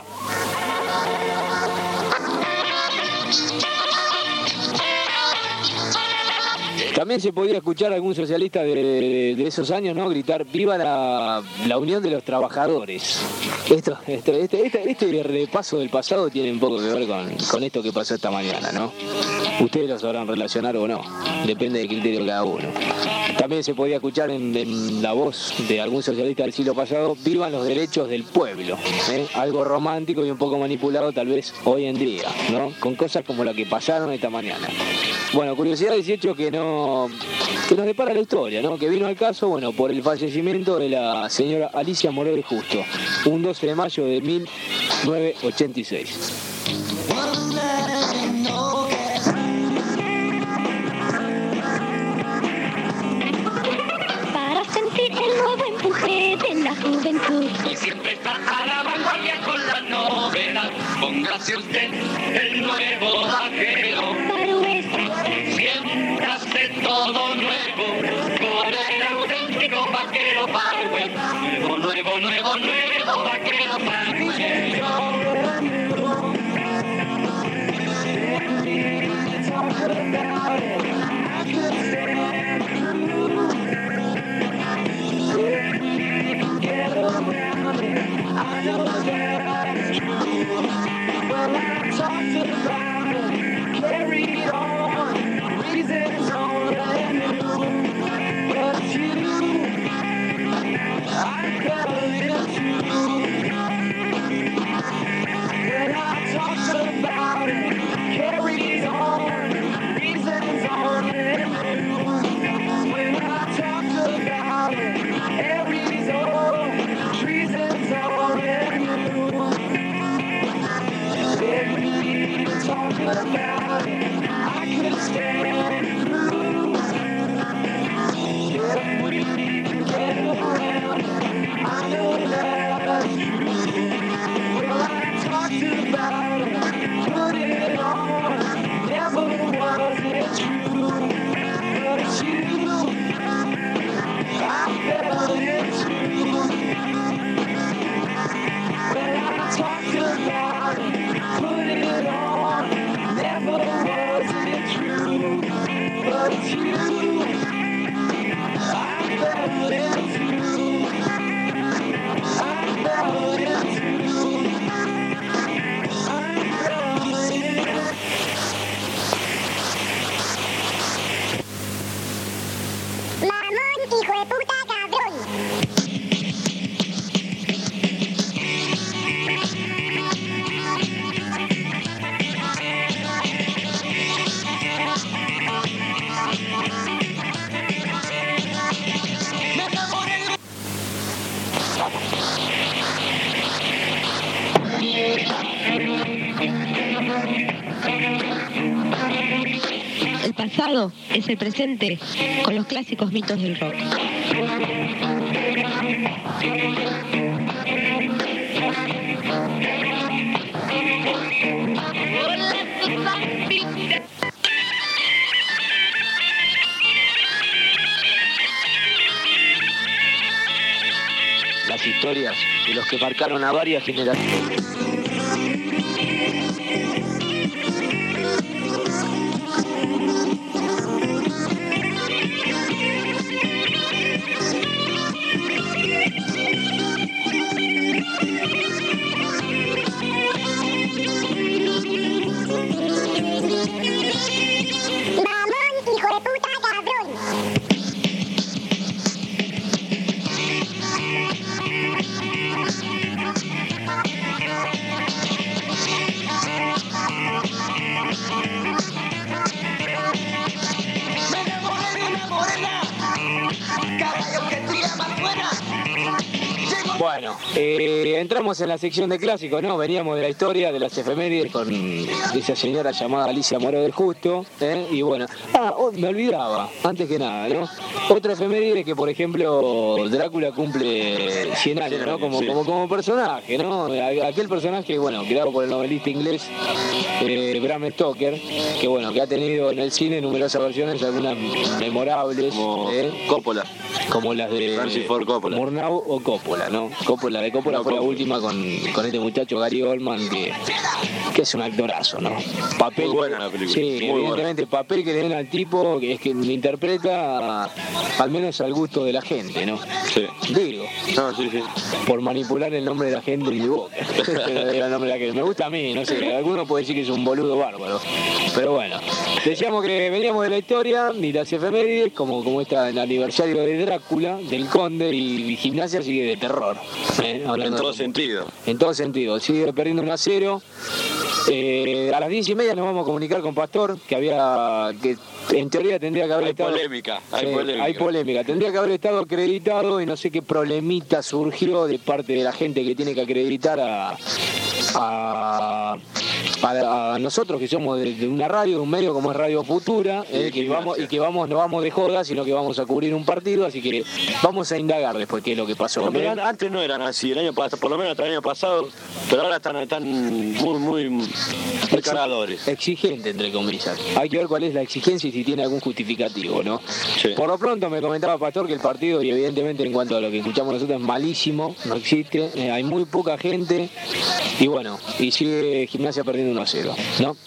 También se podía escuchar a algún socialista de, de, de esos años, ¿no? Gritar ¡viva la, la unión de los trabajadores! Esto, esto, este, este, este repaso del pasado tiene un poco que ver con, con esto que pasó esta mañana, ¿no? Ustedes lo sabrán relacionar o no, depende del criterio de cada uno. También se podía escuchar en, en la voz de algún socialista del siglo pasado, ¡vivan los derechos del pueblo! ¿eh? Algo romántico y un poco manipulado tal vez hoy en día, ¿no? Con cosas como la que pasaron esta mañana. Bueno, curiosidades y hechos que no nos, que nos depara la historia, ¿no? Que vino al caso, bueno, por el fallecimiento de la señora Alicia Morel Justo, un doce de mayo de mil novecientos ochenta y seis. Para sentir el nuevo empuje de la juventud Y siempre está a la vanguardia con la novedad. Póngase usted el nuevo vaquero. Siempre hace todo nuevo. Con el auténtico vaquero Farwell. Nuevo, nuevo, nuevo, nuevo vaquero Farwell. I know that's true. Well, I talked about it, carried on, reasons only knew. But you, I fell into. When I talked about it, carried on, reasons only knew. When I talked about it, every zone, reasons only knew. If we even talk about it, I could stand through. If we can get around it, I know that's true. Well, I talked about it, put it on, never was it true. But it's you, I fell into. Well, I talked about it, put it on, never was it true. But it's you, I fell into. I fell into. I fell into. Mamón, hijo de puta, cabrón. El pasado es el presente con los clásicos mitos del rock. Las historias de los que marcaron a varias generaciones. Mamón, hijo de puta, cabrón. Me enamoré de una morena, caballo que tría más buena. Bueno, eh, entramos en la sección de clásicos, ¿no? Veníamos de la historia de las efemérides con esa señora llamada Alicia Morel del Justo, ¿eh? Y bueno, ah, oh, me olvidaba, antes que nada, ¿no? Otra efeméride que, por ejemplo, Drácula cumple cien años, ¿no? Como, Sí. como, como personaje, ¿no? Aquel personaje, bueno, creado por el novelista inglés eh, Bram Stoker, que bueno, que ha tenido en el cine numerosas versiones, algunas memorables, Como ¿eh? Coppola. Como las de Francis Ford Coppola. Murnau o Coppola, ¿no? Coppola, de Coppola No, fue la Coppola. última con, con este muchacho Gary Oldman, que, que es un actorazo, ¿no? Papel, Muy buena la película. Sí, Muy evidentemente el papel que le den al tipo, que es que le interpreta al menos al gusto de la gente, ¿no? Sí. Digo, No, sí, sí. por manipular el nombre de la gente en mi boca. Era el nombre de la que me gusta a mí, no sé, alguno puede decir que es un boludo bárbaro. Pero bueno, decíamos que veníamos de la historia y las efemérides, como, como está el aniversario de Drácula, del Conde, y Gimnasia sigue de terror. ¿eh? En Hablando todo de- sentido. En todo sentido, sigue perdiendo un a cero. Eh, a las diez y media nos vamos a comunicar con Pastor, que había, que en teoría tendría que haber hay estado... Polémica, hay sí, polémica. Hay polémica. Tendría que haber estado acreditado y no sé qué problemita surgió de parte de la gente que tiene que acreditar a... a a nosotros que somos de, de una radio, de un medio como es Radio Futura, eh, que vamos, y que vamos, no vamos de joda, sino que vamos a cubrir un partido, así que vamos a indagar después qué es lo que pasó. No, pero antes no eran así, el año pasado, por lo menos hasta el año pasado, pero ahora están, están muy, muy cargadores. Exigente, entre comillas. Hay que ver cuál es la exigencia y si tiene algún justificativo, ¿no? Sí. Por lo pronto me comentaba Pastor que el partido, y evidentemente en cuanto a lo que escuchamos nosotros, es malísimo, no existe, eh, hay muy poca gente, y bueno, y sigue Gimnasia perdiendo uno a cero, ¿no?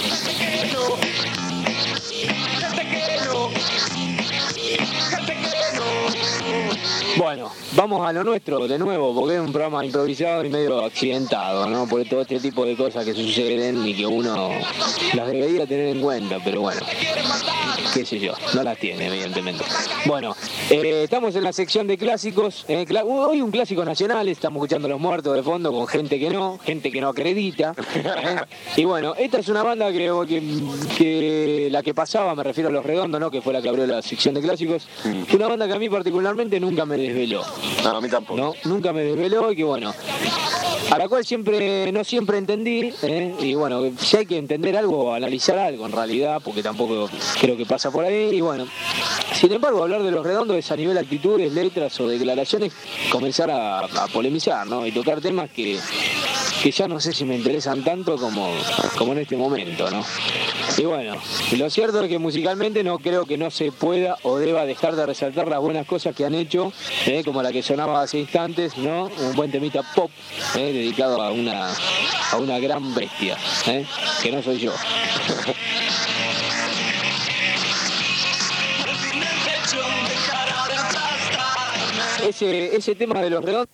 Bueno, vamos a lo nuestro de nuevo, porque es un programa improvisado y medio accidentado, ¿no? Por todo este tipo de cosas que suceden y que uno las debería tener en cuenta, pero bueno, qué sé yo, no las tiene, evidentemente. Bueno, eh, estamos en la sección de clásicos. Eh, cl- hoy un clásico nacional, estamos escuchando Los Muertos de fondo con gente que no, gente que no acredita. ¿eh? Y bueno, esta es una banda que, que, que la que pasaba, me refiero a Los Redondos, ¿no? Que fue la que abrió la sección de clásicos. Una banda que a mí particularmente nunca me desveló. No, a mí tampoco. No, nunca me desveló y que bueno, a la cual siempre, no siempre entendí, ¿eh? Y bueno, si hay que entender algo, analizar algo en realidad, porque tampoco creo que pasa por ahí, y bueno, sin embargo, hablar de Los Redondos es a nivel actitudes, letras o declaraciones, comenzar a, a polemizar, ¿no? Y tocar temas que, que ya no sé si me interesan tanto como, como en este momento, ¿no? Y bueno, lo cierto es que musicalmente no creo que no se pueda o deba dejar de resaltar las buenas cosas que han hecho, ¿eh? Como la que sonaba hace instantes, ¿no? Un buen temita pop, ¿eh? Dedicado a una, a una gran bestia, ¿eh? Que no soy yo. Ese, ese tema de Los Redondos.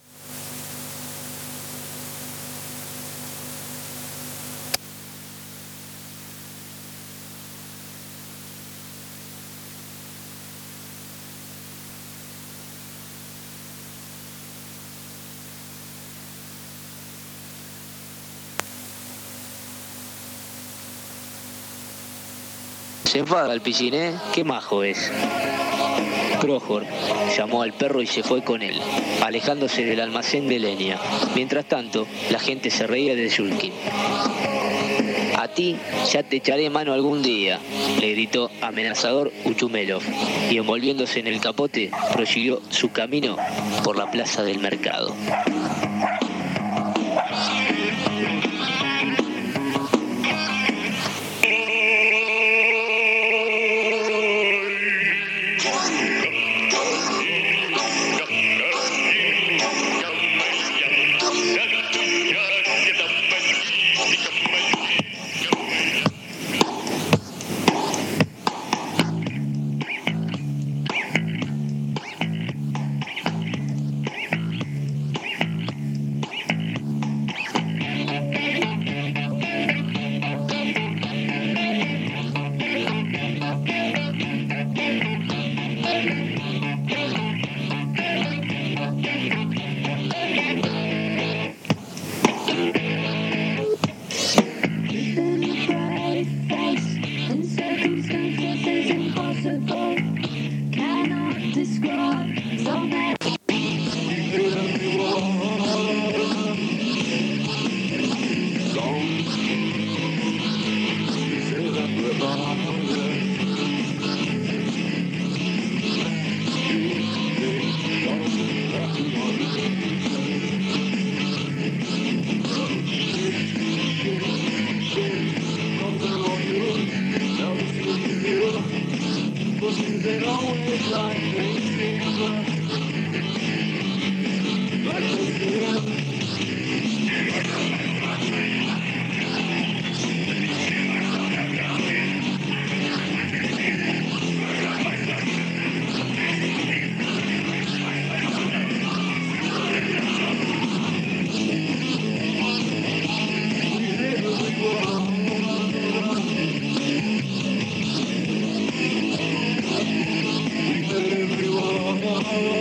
Se enfada el piscín, ¿eh? Qué majo es. Projor llamó al perro y se fue con él, alejándose del almacén de leña. Mientras tanto, la gente se reía de Yulkin. A ti ya te echaré mano algún día, le gritó amenazador Uchumelov, y envolviéndose en el capote, prosiguió su camino por la plaza del mercado. Everyone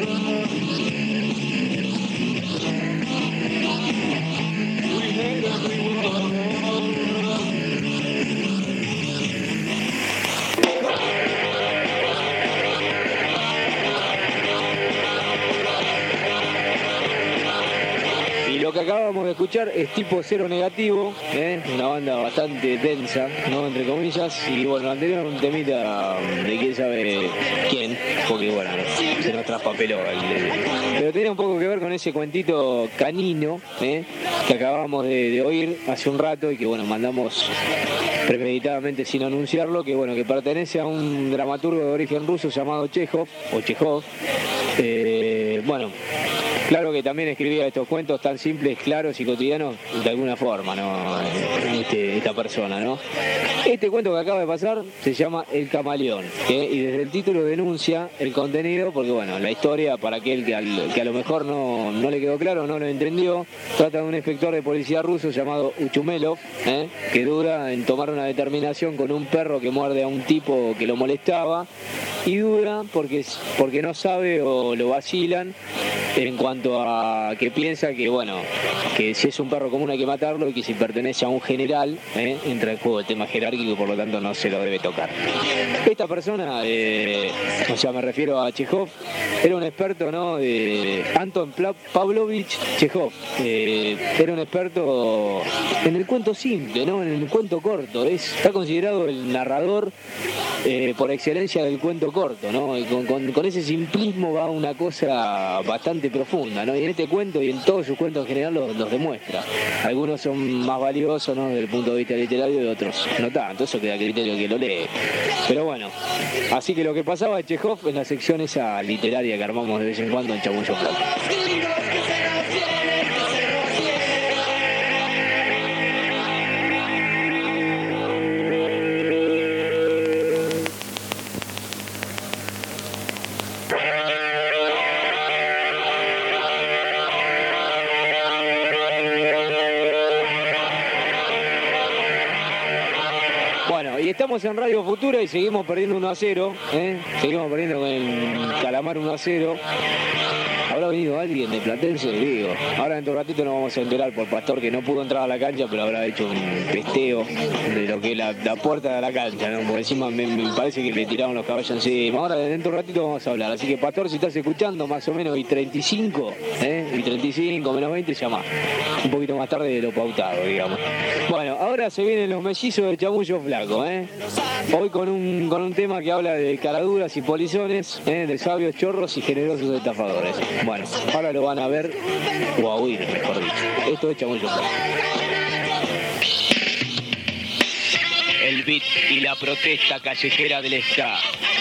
de escuchar es Tipo Cero Negativo, ¿eh? Una banda bastante densa, ¿no? Entre comillas. Y bueno, lo anterior un temita de quién sabe quién, porque bueno, se nos traspapeló. Pero tenía un poco que ver con ese cuentito canino, ¿eh? Que acabamos de, de oír hace un rato y que bueno, mandamos premeditadamente sin anunciarlo, que bueno, que pertenece a un dramaturgo de origen ruso llamado Chekhov, o Chekhov. Eh, bueno, claro que también escribía estos cuentos tan simples, claros y cotidianos de alguna forma, ¿no? Este, esta persona, ¿no? Este cuento que acaba de pasar se llama El Camaleón, ¿eh? Y desde el título denuncia el contenido, porque bueno, la historia, para aquel que, al, que a lo mejor no, no le quedó claro, no lo entendió, trata de un inspector de policía ruso llamado Uchumelov, ¿eh? Que dura en tomar una determinación con un perro que muerde a un tipo que lo molestaba, y dura porque, porque no sabe o lo vacilan en cuanto a que piensa que bueno, que si es un perro común hay que matarlo y que si pertenece a un general, ¿eh? Entra en juego el tema jerárquico y por lo tanto no se lo debe tocar. Esta persona, eh, o sea, me refiero a Chekhov, era un experto, ¿no? De Anton Pavlovich Chekhov, eh, era un experto en el cuento simple, ¿no? En el cuento corto. Es, está considerado el narrador eh, por excelencia del cuento corto, ¿no? Y con, con, con ese simplismo va una cosa bastante profunda, ¿no? Y en este cuento y en todos sus cuentos en general los, los demuestra. Algunos son más valiosos, ¿no? Desde el punto de vista literario y otros no tanto, eso queda a criterio que lo lee. Pero bueno, así que lo que pasaba de Chekhov en la sección esa literaria que armamos de vez en cuando en Chamullo Flaco. Estamos en Radio Futura y seguimos perdiendo uno a cero, ¿eh? Seguimos perdiendo con el Calamar uno a cero. Habrá venido alguien de Platense, digo. Ahora dentro de un ratito nos vamos a enterar por Pastor que no pudo entrar a la cancha, pero habrá hecho un pesteo de lo que es la, la puerta de la cancha, ¿no? Porque encima me, me parece que le tiraron los caballos encima. Ahora dentro de un ratito vamos a hablar. Así que Pastor, si estás escuchando, más o menos y treinta y cinco, ¿eh? Y treinta y cinco menos veinte, llama. Un poquito más tarde de lo pautado, digamos. Bueno, ahora se vienen los mellizos de Chamullo Flaco, ¿eh? Hoy con un, con un tema que habla de caraduras y polizones, ¿eh? De sabios chorros y generosos estafadores. Bueno, ahora lo van a ver o a oír, mejor dicho. Esto es Chamullo Flaco. El beat y la protesta callejera del ska.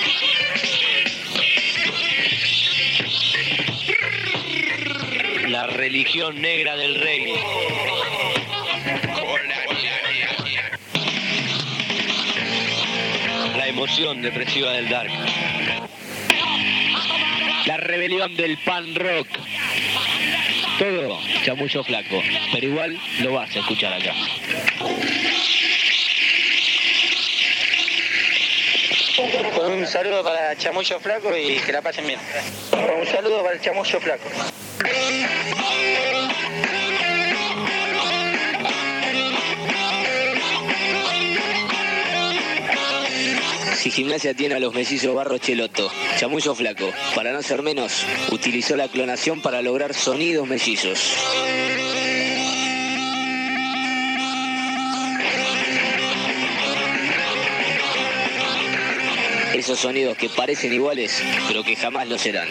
La religión negra del rey. La emoción depresiva del dark. La rebelión del pan rock. Todo Chamullo Flaco, pero igual lo vas a escuchar acá. Un saludo para Chamullo Flaco y que la pasen bien. Un saludo para el Chamullo Flaco. Si Gimnasia tiene a los mellizos Barro Cheloto, Chamullo Flaco, para no ser menos, utilizó la clonación para lograr sonidos mellizos. Esos sonidos que parecen iguales, pero que jamás lo serán.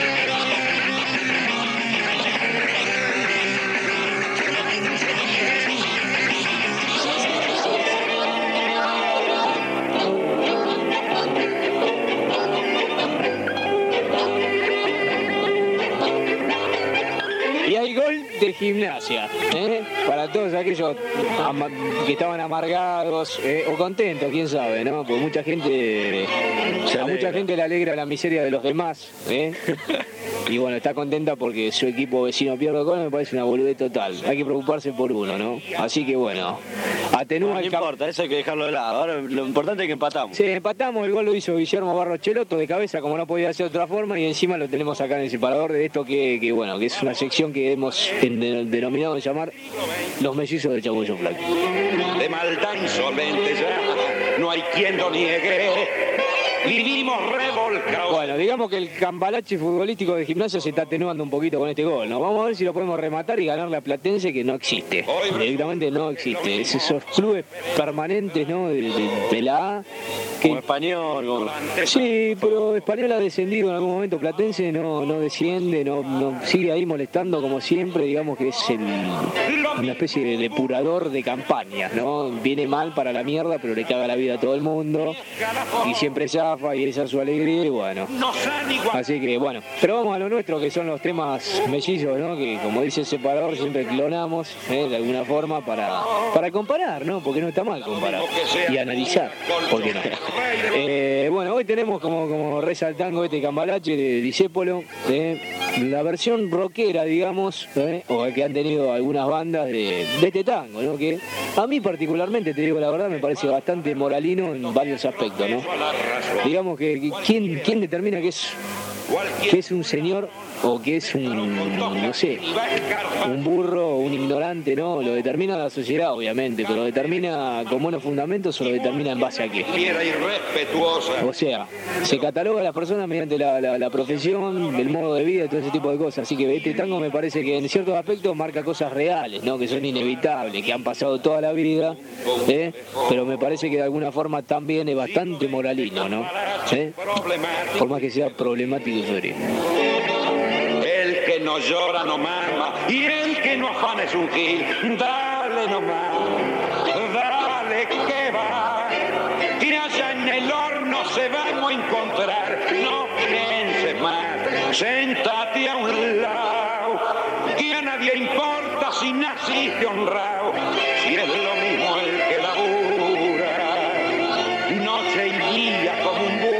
De Gimnasia, ¿eh? Para todos aquellos que estaban amargados, ¿eh? O contentos, quién sabe, ¿no? Porque mucha gente, a mucha gente le alegra la miseria de los demás, ¿eh? Y bueno, está contenta porque su equipo vecino pierde con él, me parece una boludez total. Hay que preocuparse por uno, ¿no? Así que bueno, atenúa no, el no importa, eso hay que dejarlo de lado. Ahora lo importante es que empatamos. Sí, empatamos, el gol lo hizo Guillermo Barro Cheloto de cabeza, como no podía ser de otra forma, y encima lo tenemos acá en el separador de esto que, que bueno, que es una sección que hemos denominado de llamar Los mellizos del Chamullo Flaco. De maldad insolente ya, no hay quien lo niegue. vivimos revolcados. Bueno, digamos que el cambalache futbolístico de Gimnasia se está atenuando un poquito con este gol, ¿no? Vamos a ver si lo podemos rematar y ganar la Platense, que no existe. Directamente no existe. Es esos clubes permanentes, ¿no? De, de, de la A. Que... Como Español. Como... Sí, pero Español ha descendido en algún momento. Platense no, no desciende, no, no sigue ahí molestando como siempre. Digamos que es el, una especie de depurador de campañas, ¿no? Viene mal para la mierda, pero le caga la vida a todo el mundo. Y siempre zafa y esa es su alegría y bueno. Así que bueno, pero vamos a lo nuestro, que son los temas mellizos, ¿no? Que como dice el separador siempre clonamos, ¿eh? De alguna forma para, para comparar, ¿no? Porque no está mal comparar y analizar, ¿por qué no? Eh, bueno, hoy tenemos como, como reza el tango este cambalache de Discépolo, ¿eh? La versión rockera, digamos, ¿eh? O que han tenido algunas bandas de, de este tango, ¿no? Que a mí particularmente, te digo la verdad, me parece bastante moralino en varios aspectos, ¿no? Digamos que ¿quién, quién determina que es, que es un señor o que es un, no sé, un burro o un ignorante, ¿no? Lo determina la sociedad, obviamente, pero lo determina con buenos fundamentos o lo determina en base a qué. O sea, se cataloga a las personas mediante la, la, la profesión, el modo de vida y todo ese tipo de cosas. Así que este tango me parece que en ciertos aspectos marca cosas reales, ¿no? Que son inevitables, que han pasado toda la vida, ¿eh? Pero me parece que de alguna forma también es bastante moralino, ¿no? ¿Eh? Por más que sea problemático y serio. El que no llora no mama y el que no afana es un gil. Dale nomás, dale que va. Y allá en el horno se vamos a encontrar. No pienses más, sentate a un lado. Que a nadie importa si naciste honrado. Si es lo mismo el que labura, noche y día como un buey.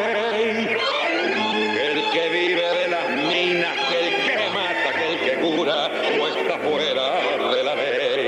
O está fuera de la ley.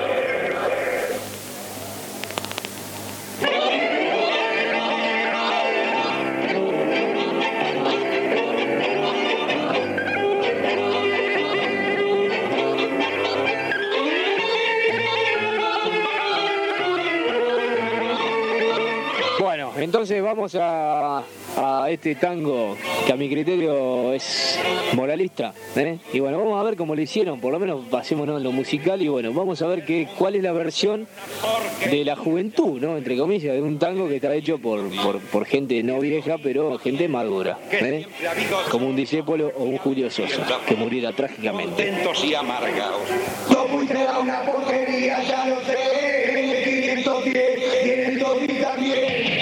Bueno, entonces vamos a, a este tango que a mi criterio es moralista, ¿eh? Y bueno, vamos a ver cómo lo hicieron, por lo menos basémonos en lo musical y bueno, vamos a ver qué, cuál es la versión de la juventud, ¿no? Entre comillas, de un tango que está hecho por, por, por gente no vieja, pero gente madura, ¿eh? Como un Discépolo o un Julio Sosa, que muriera trágicamente. Contentos y amargados. Como era una porquería, ya lo sé. quinientos diez, quinientos diez también.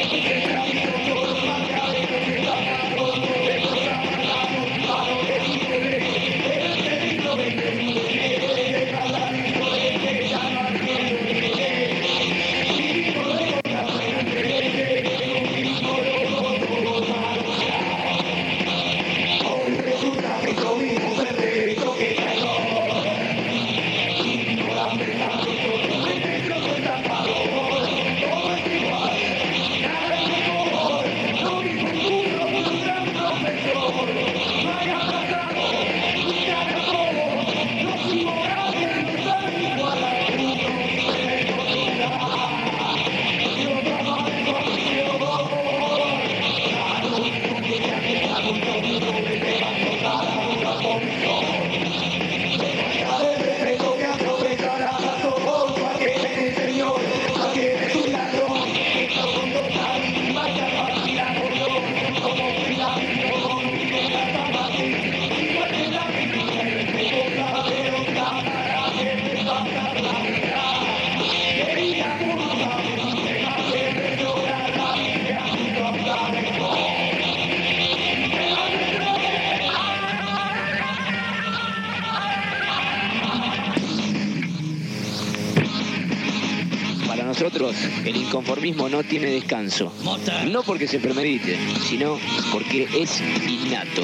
Nosotros, el inconformismo no tiene descanso. No porque se premedite, sino porque es innato.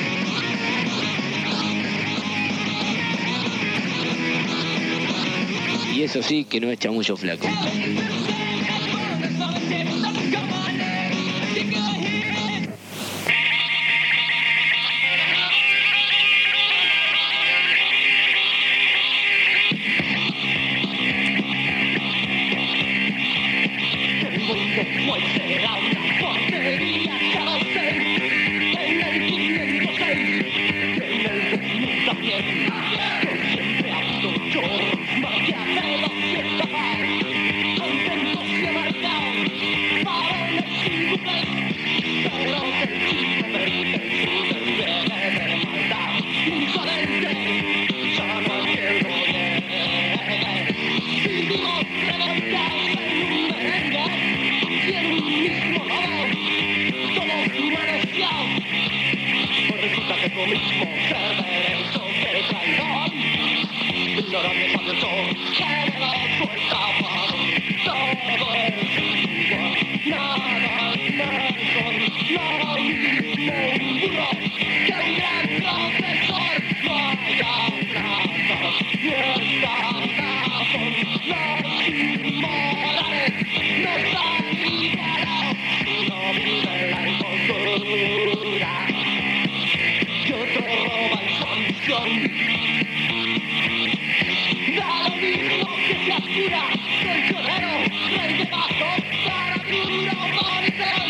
Y eso sí que no es chamullo flaco. Pues será una porquería. lo mismo que derecho que traidor. Ignorantes abierto, que da vuelta para todo es igual. Nada mejor, nada mismo un burro que un gran profesor. No hay abrazos ni estandazos, los inmorales no están igualados. Uno vive la impostura y otro roba en su ambición. Da lo mismo que se aspira, traicionero, rey de pasos para duro morirán.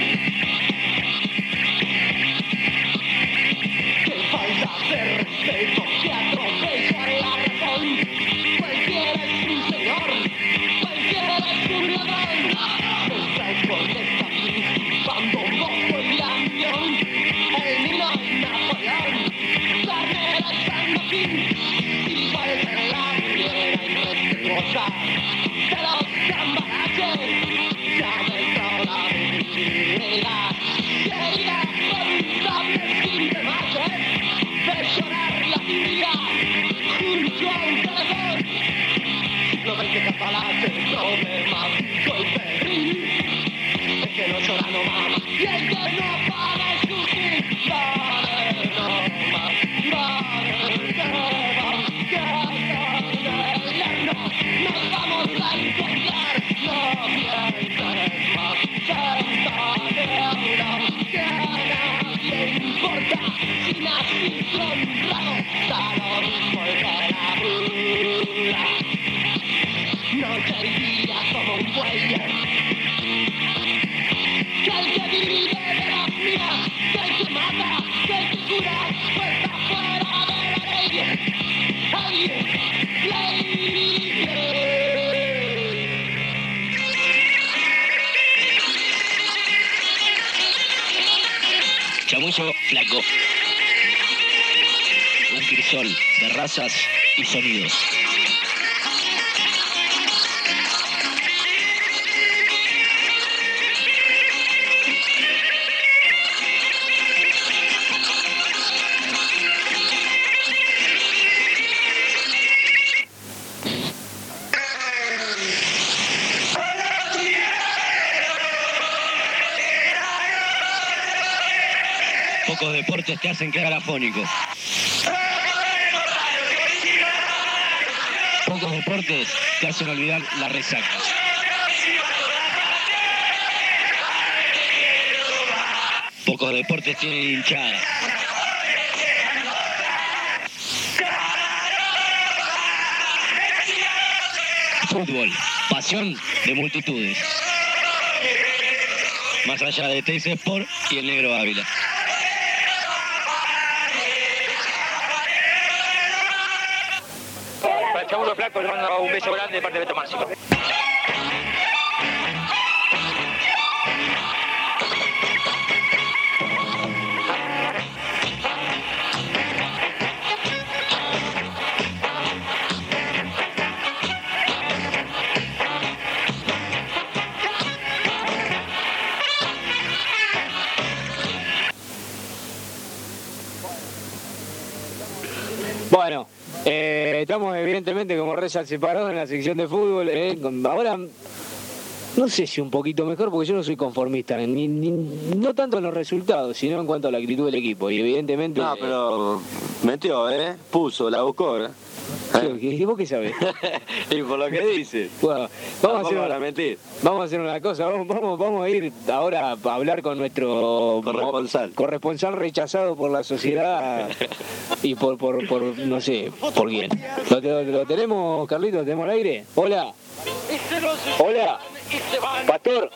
Que falta de respeto, que atropella la razón. Cualquiera es un señor, cualquiera es un ladrón. Nuestra corneta cuando cojo el avión, el Nino y Napoleón, Carrera y San Martín, y vuelve la riera y respetuosa de los cambalaches. Ya dentro la vida, querida por un sable sin remaches, de llorar la vida junto a un teledor. Siglo veinte catalache, problemas, golpe, el que no llora no mama y el que no paga es justicia. Dale no más, dale que va, que no, nos vamos a encontrar. No pienses más, siéntate a un lado, que a nadie importa. Si naciste honrado, da lo mismo el que la burla. No te iría como un buey. Que el que vive de las mías, que el que mata, que el que cura, pues está fuera de la ley. ¡Ay, ley! Chamullo flaco. Un crisol de razas y sonidos. Pocos deportes te hacen quedar afónico. Pocos deportes te hacen olvidar la resaca. Pocos deportes tienen hinchada. Fútbol, pasión de multitudes. Más allá de T C Sport y el Negro Ávila. Para el Chamullo flaco le mando un beso grande de parte de Beto Márcico. Bueno, eh, estamos evidentemente como Reza separados en la sección de fútbol. Eh, ahora, no sé si un poquito mejor, porque yo no soy conformista, ni, ni, no tanto en los resultados, sino en cuanto a la actitud del equipo. Y evidentemente... No, pero metió, ¿eh? Puso, la buscó, ¿eh? ¿Y vos qué sabés? Y por lo que dice. Bueno, vamos, a hacer para una, mentir. vamos a hacer una cosa, vamos, vamos, vamos a ir ahora a hablar con nuestro corresponsal, corresponsal rechazado por la sociedad y por, por, por no sé, por quién. ¿Lo, lo, lo tenemos, Carlitos? ¿Lo tenemos al aire? Hola. Hola. Pastor.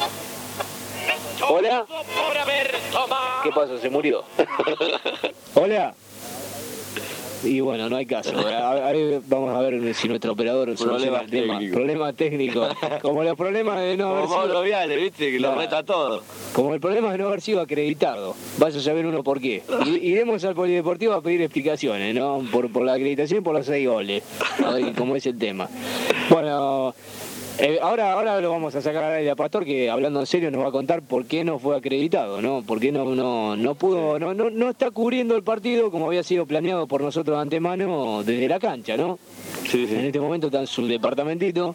Hola. ¿Qué pasó? ¿Se murió? Hola. Y bueno, no hay caso. A ver, vamos a ver si nuestro operador problema el tema. técnico. Problema técnico. Como los problemas de no haber Como sido... Mauro Viale, viste, que lo Claro. reta todo. Como el problema de no haber sido acreditado. Vaya a saber uno por qué. I- Iremos al polideportivo a pedir explicaciones, ¿no? Por, por la acreditación y por los seis goles. A ver cómo es el tema. Bueno, Eh, ahora, ahora lo vamos a sacar al aire a Pastor, que hablando en serio nos va a contar por qué no fue acreditado, ¿no? Por qué no, no, no pudo, no, no, no está cubriendo el partido como había sido planeado por nosotros de antemano desde la cancha, ¿no? Sí, sí. En este momento está en su departamentito.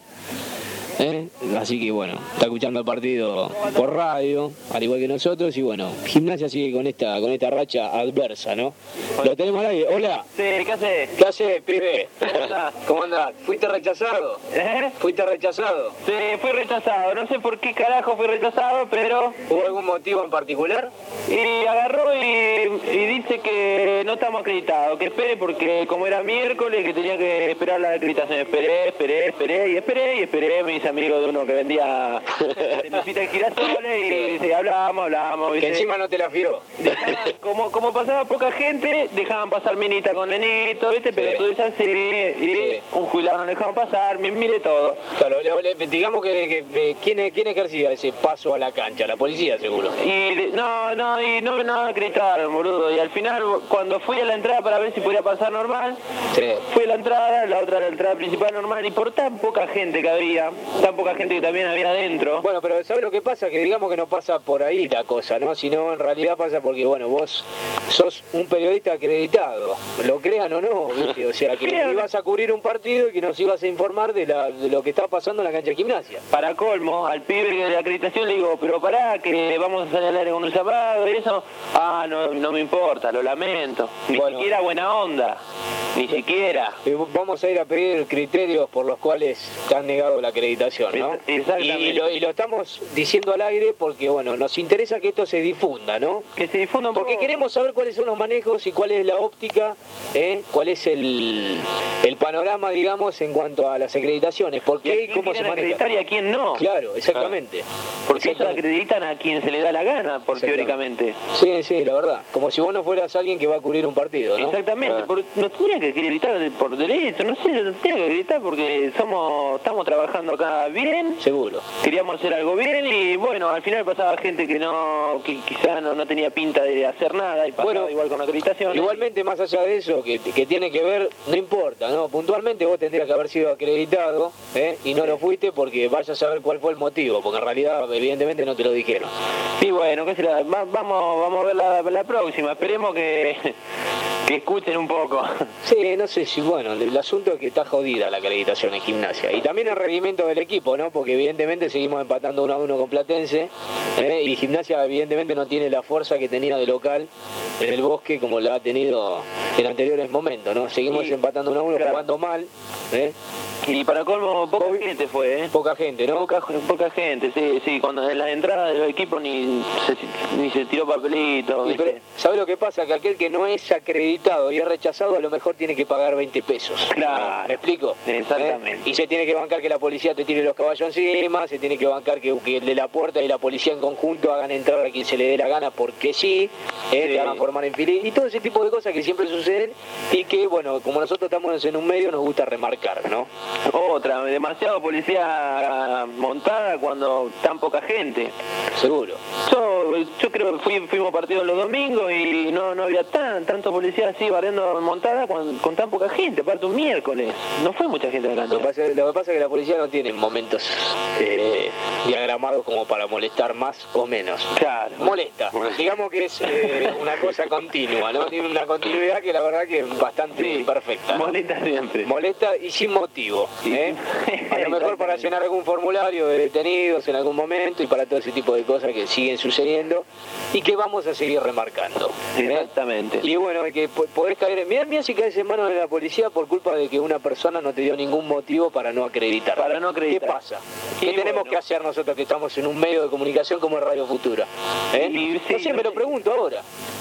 ¿Eh? Así que bueno, está escuchando el partido por radio, al igual que nosotros, y bueno, Gimnasia sigue con esta con esta racha adversa, ¿no? Lo tenemos al aire. Hola. Sí, ¿qué haces? ¿Qué haces, pibe? ¿Cómo andás? ¿Fuiste rechazado? ¿Eh? ¿Fuiste rechazado? Sí, fui rechazado. No sé por qué carajo fui rechazado, pero... ¿Hubo algún motivo en particular? Y agarró y, y dice que no estamos acreditados, que espere porque como era miércoles, que tenía que esperar la acreditación. Esperé, esperé, esperé y esperé y esperé. Me hice amigo de uno que vendía semillitas de girasoles y dice, hablábamos, hablábamos. Que ¿viste? encima no te la fió. Como, como pasaba poca gente, dejaban pasar minita con nenito, ¿viste? Pero tú dices así, y Sí. un jubilado no dejaban pasar, mi- mire todo. Claro, le- le- digamos que, que- que- ¿quién, ¿quién ejercía ese paso a la cancha? La policía, seguro. Y de- no, no, y no, no acreditaron, boludo. Y al final, cuando fui a la entrada para ver si podía pasar normal, Sí. fui a la entrada, la otra a la entrada principal normal, y por tan poca gente que había, tan poca gente que también había adentro. Bueno, pero ¿sabes lo que pasa? Que digamos que no pasa por ahí la cosa, ¿no? Sino en realidad pasa porque, bueno, vos sos un periodista acreditado, lo crean o no, ¿viste? O sea, que ibas a cubrir un partido y que nos ibas a informar de, la, de lo que está pasando en la cancha de Gimnasia. Para colmo, al pibe de la acreditación le digo, pero pará, que vamos a salir al aire con un llamado y eso. Ah, no, no me importa, lo lamento. Ni Bueno. siquiera buena onda, ni siquiera. Eh, Vamos a ir a pedir criterios por los cuales te han negado la acreditación, ¿no? Exactamente. Y lo, y lo estamos diciendo al aire porque, bueno, nos interesa que esto se difunda, ¿no? Que se difunda un Porque poco. queremos saber cuáles son los manejos y cuál es la óptica, ¿eh? Cuál es el, el panorama, digamos, en cuanto a las acreditaciones. ¿Por Y a qué y quién cómo se quieren maneja? acreditar y a quién no. Claro, exactamente. Porque ellos Exactamente. acreditan a quien se le da la gana, por Exactamente. teóricamente. Sí, sí, la verdad. Como si vos no fueras alguien que va a cubrir un partido, ¿no? Exactamente, Ah. por, nos tendría que acreditar de- por derecho, no sé, nos tendría que acreditar porque somos, estamos trabajando acá bien, Seguro. queríamos hacer algo bien y bueno, al final pasaba gente que no, que quizá no, no tenía pinta de hacer nada y pasaba Bueno, igual con acreditación. Igualmente, más allá de eso, que, que tiene que ver, no importa, ¿no? Puntualmente vos tendrías que haber sido acreditado, ¿eh? Y no lo fuiste porque vayas a saber cuál fue el motivo, porque en realidad, evidentemente, no te lo dijeron. Y bueno, ¿qué será? Va- vamos, vamos a ver la, la próxima, esperemos que, que escuchen un poco. Sí, no sé si, bueno, el asunto es que está jodida la acreditación en Gimnasia. Y también el rendimiento del equipo, ¿no? Porque evidentemente seguimos empatando uno a uno con Platense, ¿eh? Y Gimnasia evidentemente no tiene la fuerza que tenía de local en el Bosque como la ha tenido en anteriores momentos, ¿no? Seguimos Y- empatando uno a uno, claro. jugando mal, ¿eh? Y para colmo, poca gente fue, ¿eh? Poca gente, ¿no? Poca, poca gente, sí, sí, cuando en la entrada de los equipos ni se, ni se tiró papelito, Y pero, ¿viste? ¿sabe lo que pasa? Que aquel que no es acreditado y es rechazado a lo mejor tiene que pagar veinte pesos. Claro. ¿Me explico? Exactamente. ¿Eh? Y se tiene que bancar que la policía te tire los caballos encima, se tiene que bancar que, que el de la puerta y la policía en conjunto hagan entrar a quien se le dé la gana porque sí, ¿eh? Sí. Te hagan formar en fila y todo ese tipo de cosas que siempre suceden y que, bueno, como nosotros estamos en un medio nos gusta remarcar, ¿no? Otra, demasiado policía montada cuando tan poca gente. Seguro. Yo, yo creo que fui, fuimos partidos los domingos y no, no había tan tanto policía así barriendo montada con, con tan poca gente, aparte un miércoles. No fue mucha gente de la Lo que, cancha. pasa, lo que pasa es que la policía no tiene momentos eh, diagramados como para molestar más o menos. Claro. Molesta. Digamos que es eh, una cosa continua, ¿no? Tiene una continuidad que la verdad que es bastante Sí, perfecta. ¿no? molesta siempre. Molesta y sin motivo. ¿eh? A lo mejor para llenar algún formulario de detenidos en algún momento y para todo ese tipo de cosas que siguen sucediendo y que vamos a seguir remarcando. ¿eh? Exactamente. Y bueno, que po- podés caer, mirá bien si caes en manos de la policía por culpa de que una persona no te dio ningún motivo para no acreditar. Para no acreditar. ¿Qué pasa? ¿Qué Y tenemos bueno. que hacer nosotros que estamos en un medio de comunicación como es Radio Futura? ¿Eh? Y sí, no sé, no me lo sé. pregunto ahora.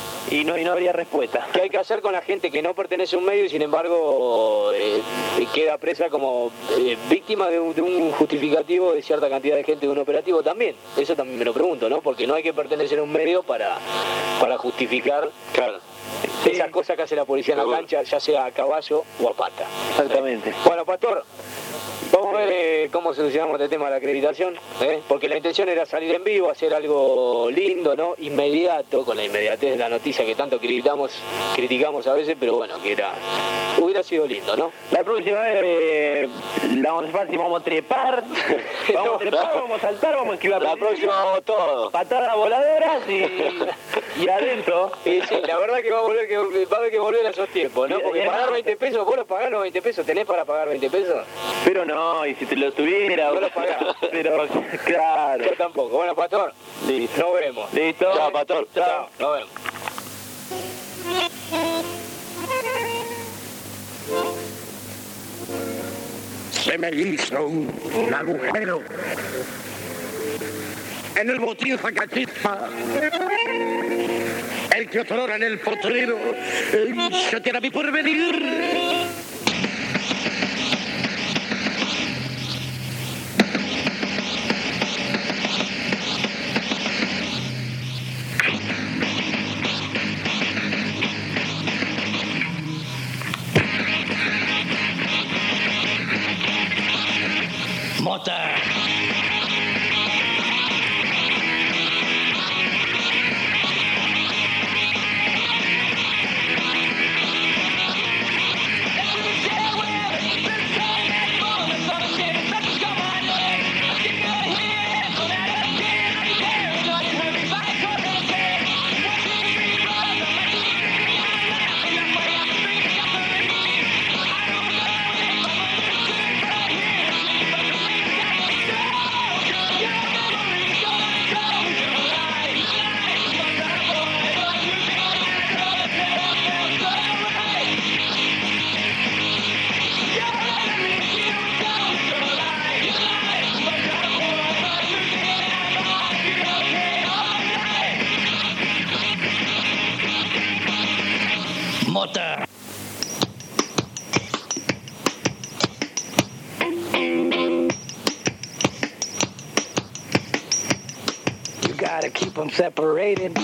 Y no, y no habría respuesta. ¿Qué hay que hacer con la gente que no pertenece a un medio y sin embargo eh, queda presa como eh, víctima de un, de un justificativo de cierta cantidad de gente de un operativo también? Eso también me lo pregunto, ¿no? Porque no hay que pertenecer a un medio para, para justificar Claro. esas cosas que hace la policía en la Seguro. cancha, ya sea a caballo o a pata. Exactamente. Bueno, Pastor, Vamos a ver eh, cómo solucionamos este tema de la acreditación, ¿eh? Porque la intención era salir en vivo, hacer algo lindo, ¿no? Inmediato, con la inmediatez de la noticia que tanto criticamos, criticamos a veces, pero bueno, que era, hubiera sido lindo, ¿no? La próxima vez eh, la vamos a hacer, vamos a trepar, vamos a trepar, vamos a saltar, vamos a esquivar. La próxima vamos todo. Patadas voladoras y, y adentro. Y sí, la verdad que va a, volver, que va a haber que volver a esos tiempos, ¿no? Porque pagar veinte pesos, vos los pagás los veinte pesos, ¿tenés para pagar veinte pesos? Pero no, y si te lo tuviera, no lo pagás. Pero claro. Yo tampoco. Bueno, Pastor, listo. Nos vemos. Listo. Chao, Pastor. Chao. Nos vemos. Se me hizo un agujero en el botín Zacachispa, el que otrora en el potrero yo te era mi porvenir. Mota. Mota. You gotta keep them separated.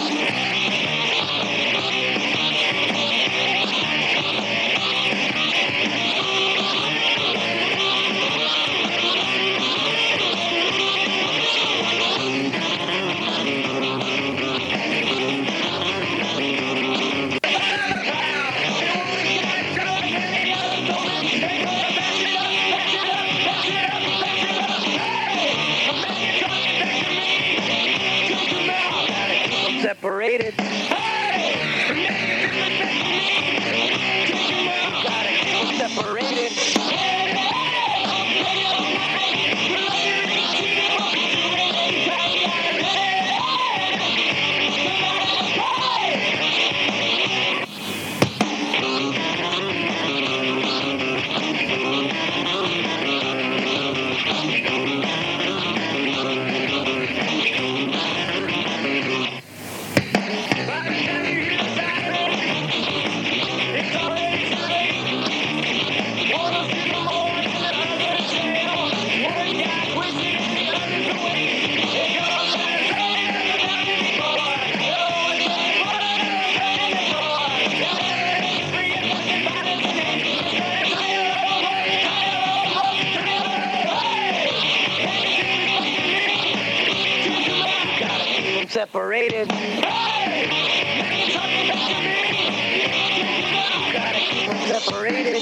Separated. Separated. Separated. Gotta keep them separated.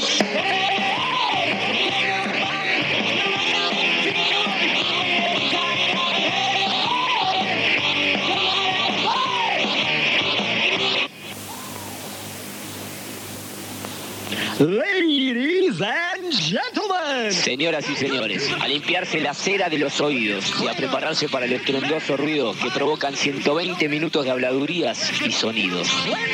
Ladies and gentlemen. Señoras y señores, a limpiarse la cera de los oídos y a prepararse para el estruendoso ruido que provocan ciento veinte minutos de habladurías y sonidos.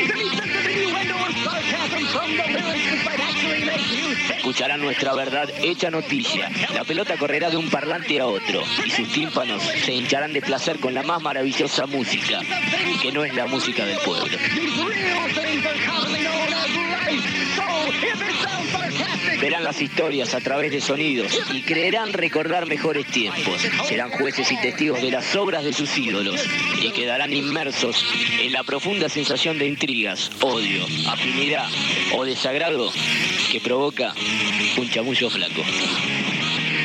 Escucharán nuestra verdad hecha noticia. La pelota correrá de un parlante a otro y sus tímpanos se hincharán de placer con la más maravillosa música, que no es la música del pueblo. Verán las historias a través de sonidos y creerán recordar mejores tiempos. Serán jueces y testigos de las obras de sus ídolos y quedarán inmersos en la profunda sensación de intrigas, odio, afinidad o desagrado que provoca un chamullo flaco.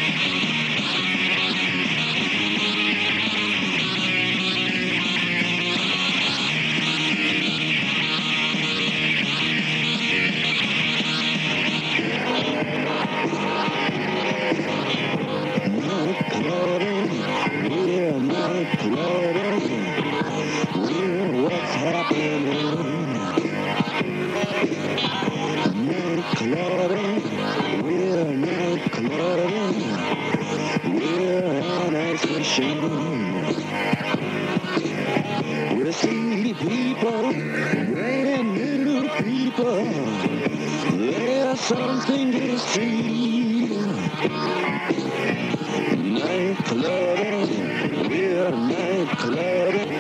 We're what's happening. Night clubbing. We're night clubbing. We're on ice machine. We're city people, brand little people. There's something to see. Night clubbing, we're night clubbing.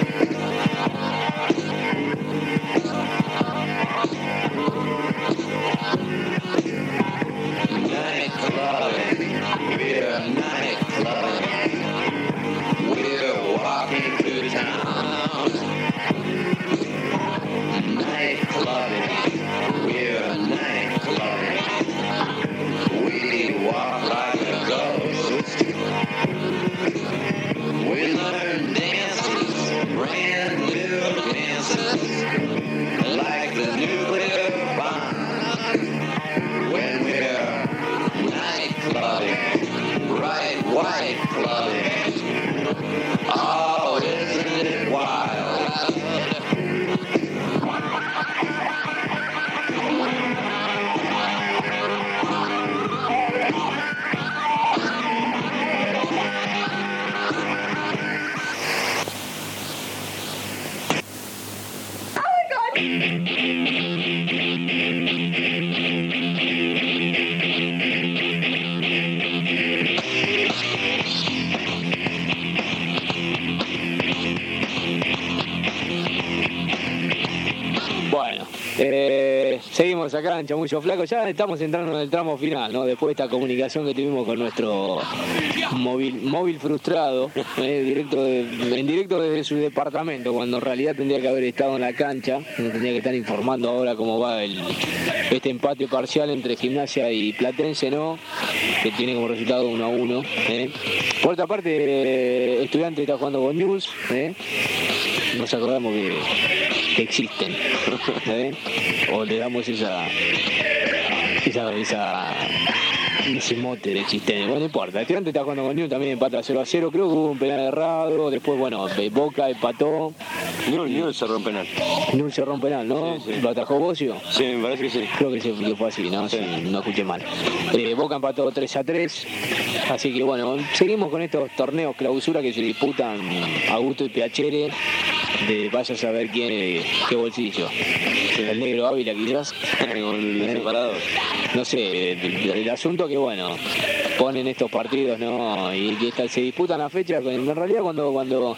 Night clubbing, we're night clubbing. We're walking through town. Night clubbing, we're night clubbing. We walk like a ghost. We learn dances, brand new dances, like the nuclear bomb. When we're night clubbing, bright white clubbing. Oh, isn't it wild? Bueno, eh, seguimos acá en Chamullo Flaco, ya estamos entrando en el tramo final, ¿no? Después de esta comunicación que tuvimos con nuestro móvil, móvil frustrado, eh, directo de- en directo desde su departamento, cuando en realidad tendría que haber estado en la cancha, nos tendría que estar informando ahora cómo va el, este empate parcial entre Gimnasia y Platense, ¿no? Que tiene como resultado uno a uno. ¿eh? Por otra parte, eh, Estudiante está jugando con News, ¿eh? Nos acordamos que, que existen, ¿eh? O le damos esa, esa, esa ese mote de existencia. Bueno, no importa. Estudiante está jugando con News, también empata cero a cero. Creo que hubo un penal errado. Después, bueno, Boca empató. Newell, Newell cerró un penal. Newell cerró un penal, ¿no? Sí, sí. ¿Lo atajó Bocio? Sí, me parece que sí. Creo que, sí, que fue así, ¿no? Sí, no escuché mal. Eh, Boca empató tres a tres. Así que bueno, seguimos con estos torneos clausura que se disputan Augusto y Piacere. De vaya a saber quién, eh, qué bolsillo. El negro Ávila quizás. Con el separado. No sé, el, el asunto que bueno, ponen estos partidos, ¿no? Y que esta- se disputan a fecha, en realidad cuando cuando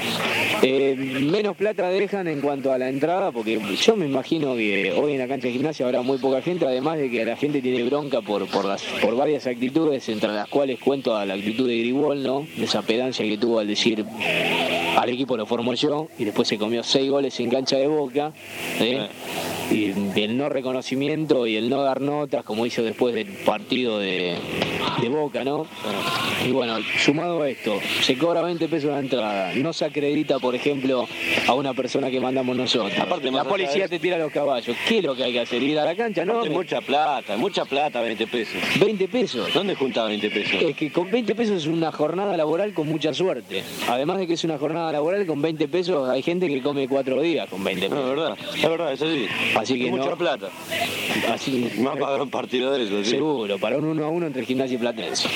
eh, menos plata dejan en cuanto a la entrada, porque yo me imagino que hoy en la cancha de Gimnasia habrá muy poca gente, además de que la gente tiene bronca por por las por varias actitudes, entre las cuales cuento a la actitud de Gribol, ¿no? Esa pedancia que tuvo al decir al equipo lo formo yo y después se comió seis goles en cancha de Boca, ¿eh? Y el no reconocimiento y el no dar notas como hizo después del partido de, de Boca, ¿no? Y bueno, sumado a esto, se cobra veinte pesos la entrada, no se acredita, por ejemplo, a una persona que mandamos nosotros. Aparte, la más allá policía de te tira los caballos. ¿Qué es lo que hay que hacer? ¿Ir a la cancha? No, Aparte, mucha plata, mucha plata, veinte pesos. veinte pesos. ¿Dónde juntaba veinte pesos? Es que con veinte pesos es una jornada laboral con mucha suerte. Además de que es una jornada laboral con veinte pesos, hay gente que come cuatro días con veinte No, pesos. es verdad, es verdad, es así. Así que Es mucha no- plata. Así, Más para un partido de eso, sí. seguro, para un uno a uno entre Gimnasia y Platense.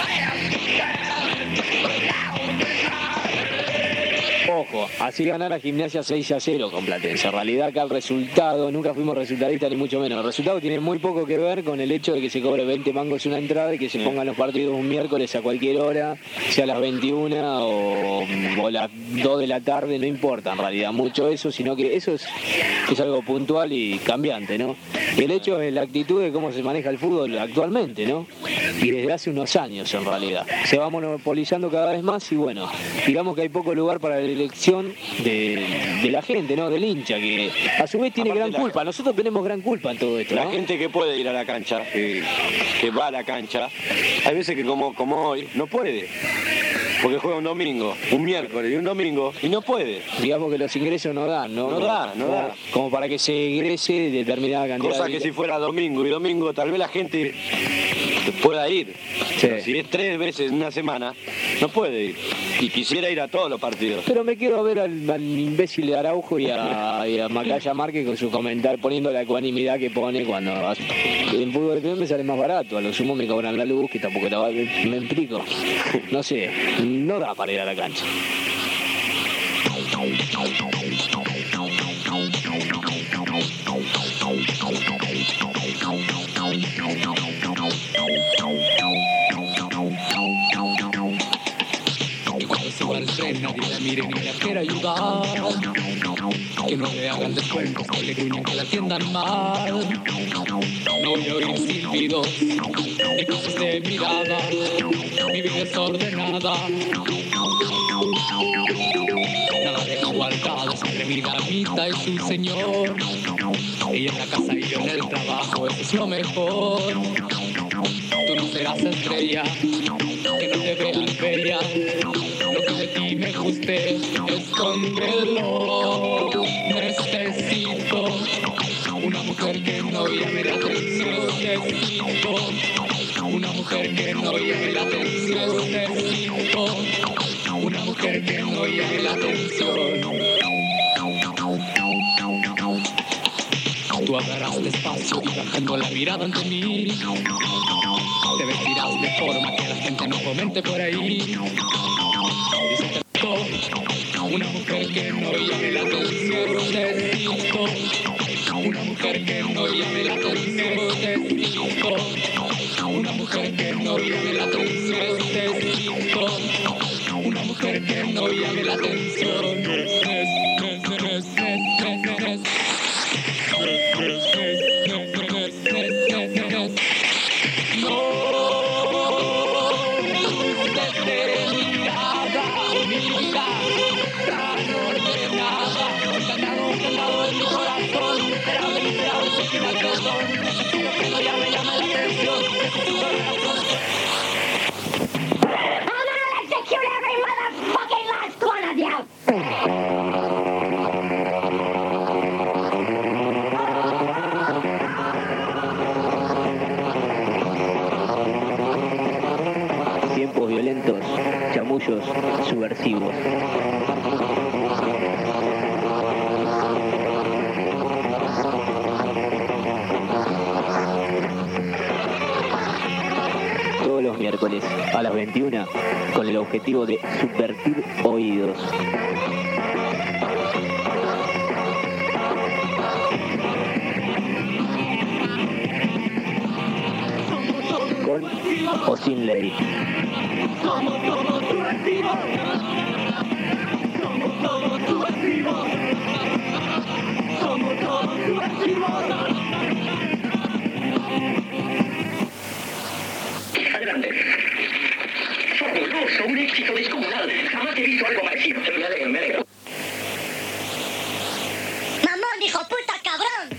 Ojo, así ganara Gimnasia seis a cero con Platense. En realidad acá el resultado, nunca fuimos resultadistas ni mucho menos. El resultado tiene muy poco que ver con el hecho de que se cobre veinte mangos una entrada y que se pongan los partidos un miércoles a cualquier hora, sea a las veintiuna o, o las dos de la tarde, no importa en realidad mucho eso, sino que eso es, es algo puntual y cambiante, ¿no? El hecho es la actitud de cómo se maneja el fútbol actualmente, ¿no? Y desde hace unos años en realidad. Se va monopolizando cada vez más y bueno, digamos que hay poco lugar para la elección de, de la gente, ¿no? Del hincha, que a su vez tiene Aparte gran la- culpa. Nosotros tenemos gran culpa en todo esto, La ¿no? gente que puede ir a la cancha, que, que va a la cancha, hay veces que como, como hoy no puede. Porque juega un domingo, un miércoles y un domingo y no puede. Digamos que los ingresos no dan, ¿no? No da, no como, da. Como para que se egrese determinada cantidad Cosa de... que si fuera domingo y domingo tal vez la gente pueda ir. Sí. Pero si es tres veces en una semana, No puede ir. Y quisiera ir a todos los partidos. Pero me quiero ver al, al imbécil de Araujo y a, y a Macaya Márquez con su comentario, poniendo la ecuanimidad que pone cuando en fútbol de me sale más barato. A lo sumo me cobran la luz, que tampoco la, me, me explico. No sé, no da para ir a la cancha. Que cuando suba el tren nadie la mire ni la quiera ayudar, que no le hagan descuentos, que le gruñan, que la atiendan mal. No voy a oír silbidos ni cruces de mirada, mi vida es ordenada. Nada de igualdades entre mi damita y su señor. Ella en la casa y yo en el trabajo, eso es lo mejor. Tú no serás estrella, que no te vean feria. Lo que de ti me guste, escóndelo. Necesito una mujer que no llame la atención. Necesito una mujer que no llame la atención. Necesito una mujer que no llame la atención. Tú hablarás despacio y bajando la mirada ante mí. Te vestirás de forma que la gente no comente por ahí. Dice una mujer que no llame la atención. Necesito una mujer que no llame la atención. Necesito una mujer que no llame la atención. Necesito una mujer que no llame la atención. Tiempos violentos, chamullos subversivos. Todos los miércoles a las veintiuna con el objetivo de subvertir oídos. Con o sin ley. Somos todos subversivos. Somos todos subversivos. Somos todos subversivos. Adelante. Fabuloso, un éxito descomunal. Jamás he visto algo parecido. Me alegro, me alegro. ¡Mamón, hijo puta, cabrón!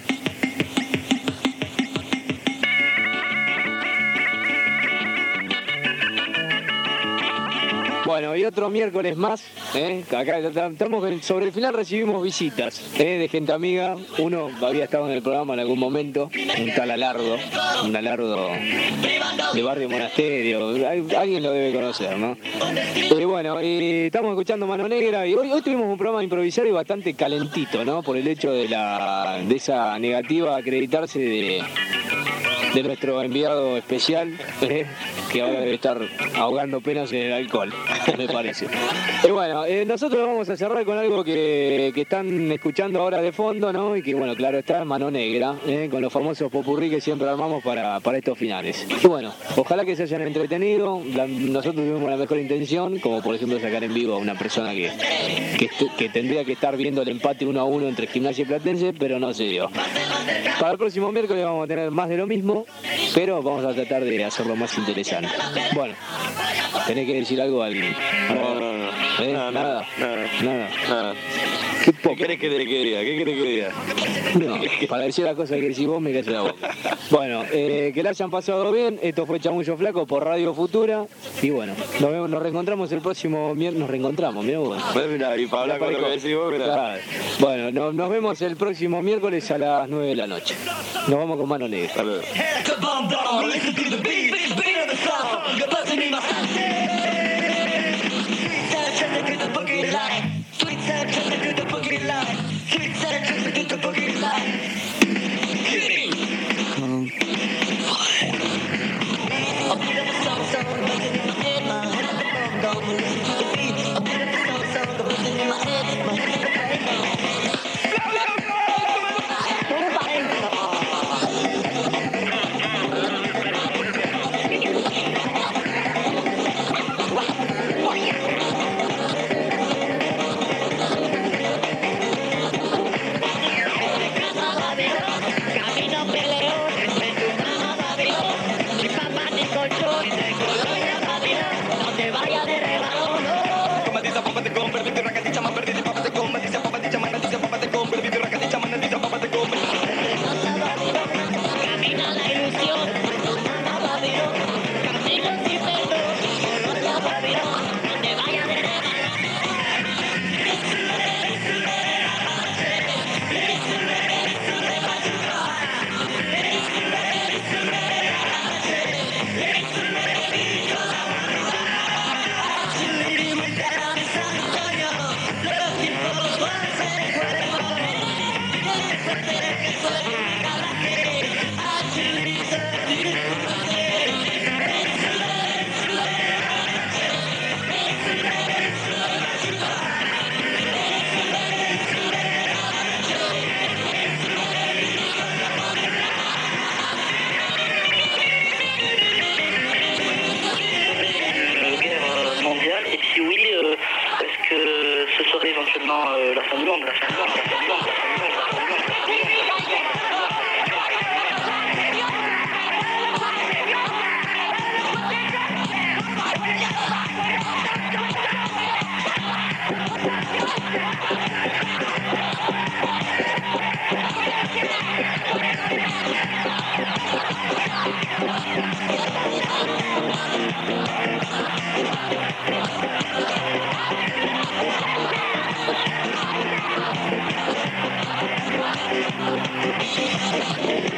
Bueno, y otro miércoles más, ¿eh? Acá estamos sobre el final, recibimos visitas, ¿eh? De gente amiga. Uno había estado en el programa en algún momento, un tal Alardo, un Alardo de Barrio Monasterio, alguien lo debe conocer, ¿no? Y bueno, y estamos escuchando Mano Negra y hoy, hoy tuvimos un programa improvisado y bastante calentito, ¿no? Por el hecho de la de esa negativa a acreditarse de, de nuestro enviado especial, ¿eh? Que ahora debe estar ahogando penas en el alcohol, me parece. Y bueno, eh, nosotros vamos a cerrar con algo que, que están escuchando ahora de fondo, ¿no? Y que bueno, claro, está Mano Negra, ¿eh? Con los famosos popurrí que siempre armamos para, para estos finales. Y bueno, ojalá que se hayan entretenido. La, nosotros tuvimos la mejor intención, como por ejemplo sacar en vivo a una persona que, que, que tendría que estar viendo el empate uno a uno entre Gimnasia y Platense, pero no se dio. Para el próximo miércoles vamos a tener más de lo mismo, pero vamos a tratar de hacerlo más interesante. Bueno, tenés que decir algo a alguien. No, no, no. ¿Eh? Nada, Nada. nada, Nada. nada. ¿Qué, ¿Qué querés que te diga? ¿Qué querés que diga? No, para decir las cosas que decís vos me callo la boca. Bueno, eh, que la hayan pasado bien. Esto fue Chamullo Flaco por Radio Futura. Y bueno, nos, vemos, nos reencontramos el próximo miércoles. Nos reencontramos, mirá vos. Mirá, y para hablar con lo que decís vos, mirá. Claro. Bueno, no, nos vemos el próximo miércoles a las nueve de la noche. Nos vamos con Mano Negra. Hasta luego. Listen to the beat, beat of the song. You're buzzing in my head. éventuellement euh, la fin du monde, la fin du monde, la fin du monde, la fin du monde, la fin du monde. Thank you.